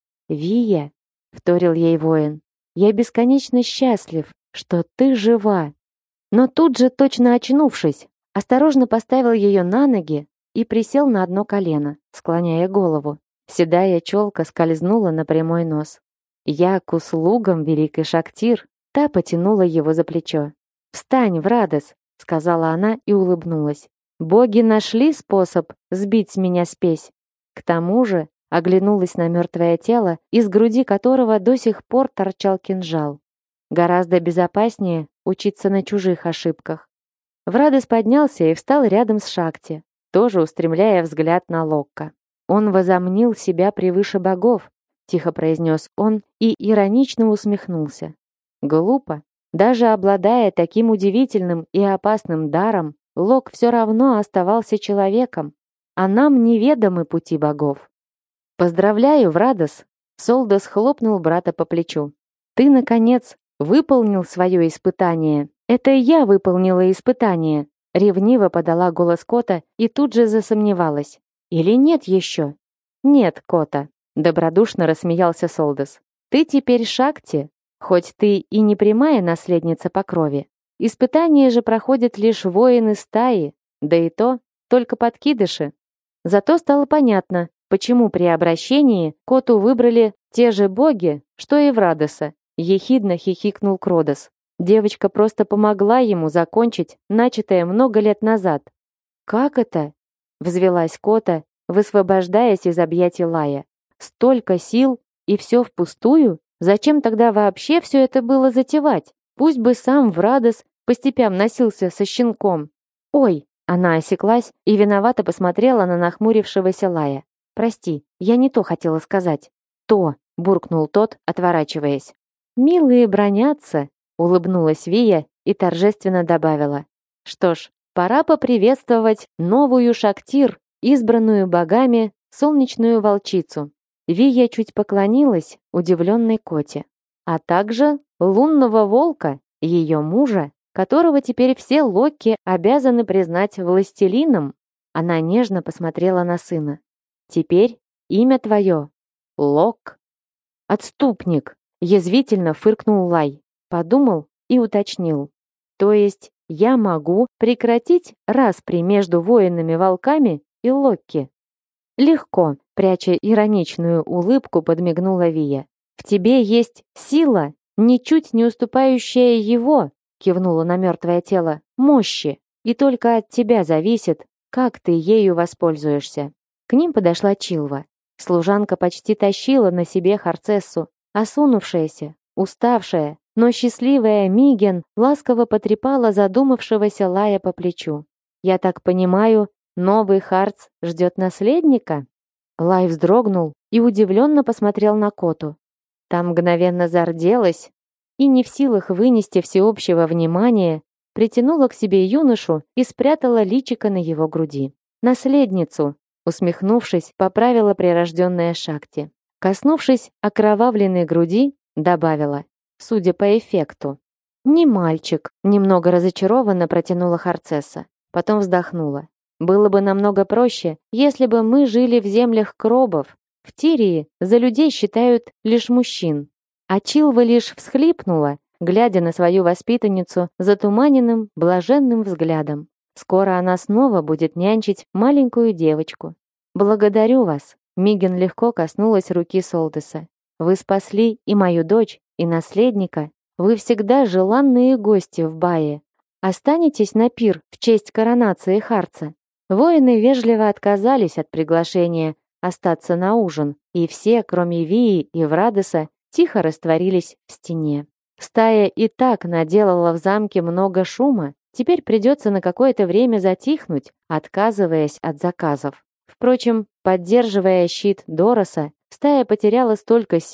«Вия!» — вторил ей воин. «Я бесконечно счастлив, что ты жива!» Но тут же, точно очнувшись, осторожно поставил ее на ноги и присел на одно колено, склоняя голову. Седая челка скользнула на прямой нос. «Я к услугам, великий Шактир!» Та потянула его за плечо. «Встань, Врадос!» — сказала она и улыбнулась. «Боги нашли способ сбить с меня спесь. К тому же оглянулась на мертвое тело, из груди которого до сих пор торчал кинжал. Гораздо безопаснее учиться на чужих ошибках». Врадос поднялся и встал рядом с Шакти, тоже устремляя взгляд на Локка. «Он возомнил себя превыше богов», — тихо произнес он и иронично усмехнулся. Глупо. Даже обладая таким удивительным и опасным даром, Лок все равно оставался человеком, а нам неведомы пути богов. «Поздравляю, Врадос!» — Солдас хлопнул брата по плечу. «Ты, наконец, выполнил свое испытание». «Это я выполнила испытание», — ревниво подала голос Кота и тут же засомневалась. «Или нет еще?» «Нет, Кота», — добродушно рассмеялся Солдас. «Ты теперь Шакти, хоть ты и не прямая наследница по крови. Испытания же проходят лишь воины стаи, да и то только подкидыши. Зато стало понятно, почему при обращении Коту выбрали те же боги, что и Врадоса», — ехидно хихикнул Кродос. Девочка просто помогла ему закончить начатое много лет назад. «Как это?» — взвелась Кота, высвобождаясь из объятий Лая. «Столько сил, и все впустую? Зачем тогда вообще все это было затевать? Пусть бы сам Врадос по степям носился со щенком». «Ой!» — она осеклась и виновато посмотрела на нахмурившегося Лая. «Прости, я не то хотела сказать». «То!» — буркнул тот, отворачиваясь. «Милые бронятся!» — улыбнулась Вия и торжественно добавила. «Что ж, пора поприветствовать новую Шактир, избранную богами солнечную волчицу». Вия чуть поклонилась удивленной Коте, а также лунного волка, ее мужа, которого теперь все Локи обязаны признать властелином. Она нежно посмотрела на сына. «Теперь имя твое — Лок». «Отступник!» — язвительно фыркнул Лай, подумал и уточнил. «То есть я могу прекратить распри между воинами-волками и Локки?» «Легко», — пряча ироничную улыбку, подмигнула Вия. «В тебе есть сила, ничуть не уступающая его», — кивнула на мертвое тело, «мощи, и только от тебя зависит, как ты ею воспользуешься». К ним подошла Чилва. Служанка почти тащила на себе Харцессу, осунувшаяся, уставшая, но счастливая Миген ласково потрепала задумавшегося Лая по плечу. «Я так понимаю, новый Харц ждет наследника?» Лай вздрогнул и удивленно посмотрел на Коту. Та мгновенно зарделась и, не в силах вынести всеобщего внимания, притянула к себе юношу и спрятала личико на его груди. «Наследницу!» — усмехнувшись, поправила прирожденная Шакти. Коснувшись окровавленной груди, добавила, судя по эффекту. «Не мальчик», — немного разочарованно протянула Харцесса. Потом вздохнула. «Было бы намного проще, если бы мы жили в землях кробов. В Тирии за людей считают лишь мужчин». А Чилва лишь всхлипнула, глядя на свою воспитанницу затуманенным, блаженным взглядом. Скоро она снова будет нянчить маленькую девочку. «Благодарю вас», — Миген легко коснулась руки Солдеса. «Вы спасли и мою дочь, и наследника. Вы всегда желанные гости в Бае. Останетесь на пир в честь коронации Харца». Воины вежливо отказались от приглашения остаться на ужин, и все, кроме Вии и Врадоса, тихо растворились в стене. Стая и так наделала в замке много шума, теперь придется на какое-то время затихнуть, отказываясь от заказов. Впрочем, поддерживая щит Дороса, стая потеряла столько сил,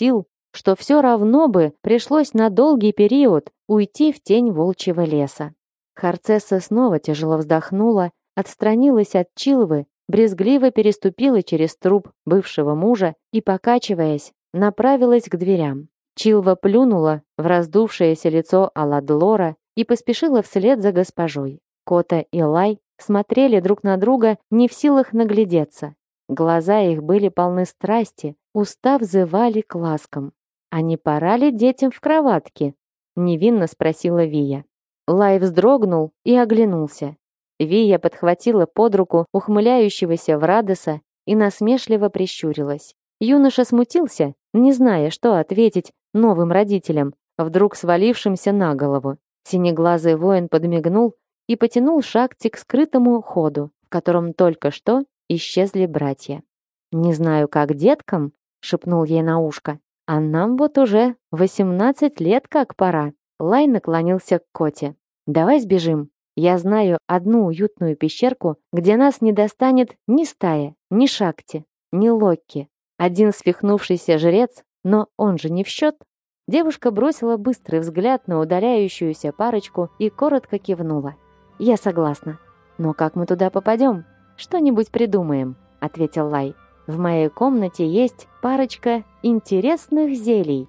что все равно бы пришлось на долгий период уйти в тень волчьего леса. Харцесса снова тяжело вздохнула, отстранилась от Чилвы, брезгливо переступила через труп бывшего мужа и, покачиваясь, направилась к дверям. Чилва плюнула в раздувшееся лицо Аладлора и поспешила вслед за госпожой. Кота и Лай смотрели друг на друга, не в силах наглядеться. Глаза их были полны страсти, уста взывали к ласкам. «А не пора ли детям в кроватке?» — невинно спросила Вия. Лай вздрогнул и оглянулся. Вия подхватила под руку ухмыляющегося Врадоса и насмешливо прищурилась. Юноша смутился, не зная, что ответить новым родителям, вдруг свалившимся на голову. Синеглазый воин подмигнул и потянул Шакти к скрытому ходу, в котором только что исчезли братья. «Не знаю, как деткам», — шепнул ей на ушко, «а нам вот уже 18 лет как пора». Лай наклонился к Коте. «Давай сбежим. Я знаю одну уютную пещерку, где нас не достанет ни стая, ни Шакти, ни Локки. Один свихнувшийся жрец, но он же не в счет». Девушка бросила быстрый взгляд на удаляющуюся парочку и коротко кивнула. «Я согласна. Но как мы туда попадем? Что-нибудь придумаем», — ответил Лай. «В моей комнате есть парочка интересных зелий».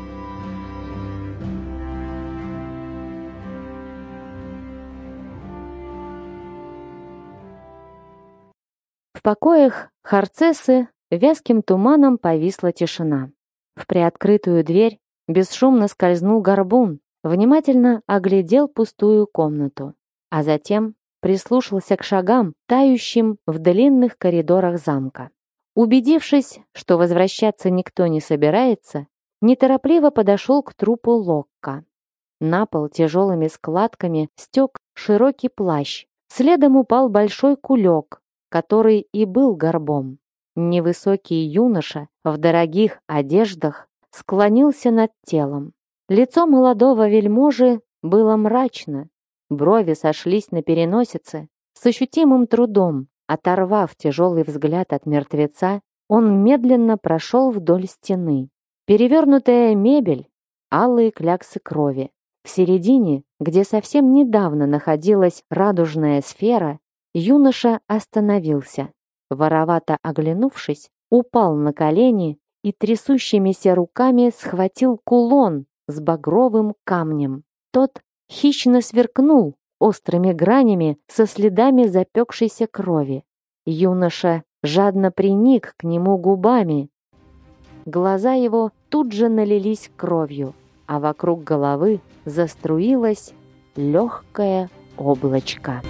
В покоях Харцессы вязким туманом повисла тишина. В приоткрытую дверь бесшумно скользнул горбун, внимательно оглядел пустую комнату, а затем прислушался к шагам, тающим в длинных коридорах замка. Убедившись, что возвращаться никто не собирается, неторопливо подошел к трупу Локка. На пол тяжелыми складками стек широкий плащ, следом упал большой кулек, который и был горбом. Невысокий юноша в дорогих одеждах склонился над телом. Лицо молодого вельможи было мрачно, брови сошлись на переносице. С ощутимым трудом, оторвав тяжелый взгляд от мертвеца, он медленно прошел вдоль стены. Перевернутая мебель, алые кляксы крови. В середине, где совсем недавно находилась радужная сфера, юноша остановился. Воровато оглянувшись, упал на колени и трясущимися руками схватил кулон с багровым камнем. Тот хищно сверкнул острыми гранями со следами запекшейся крови. Юноша жадно приник к нему губами. Глаза его тут же налились кровью, а вокруг головы заструилось легкое облачко.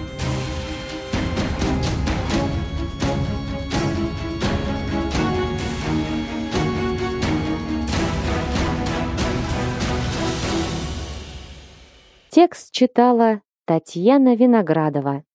Текст читала Татьяна Виноградова.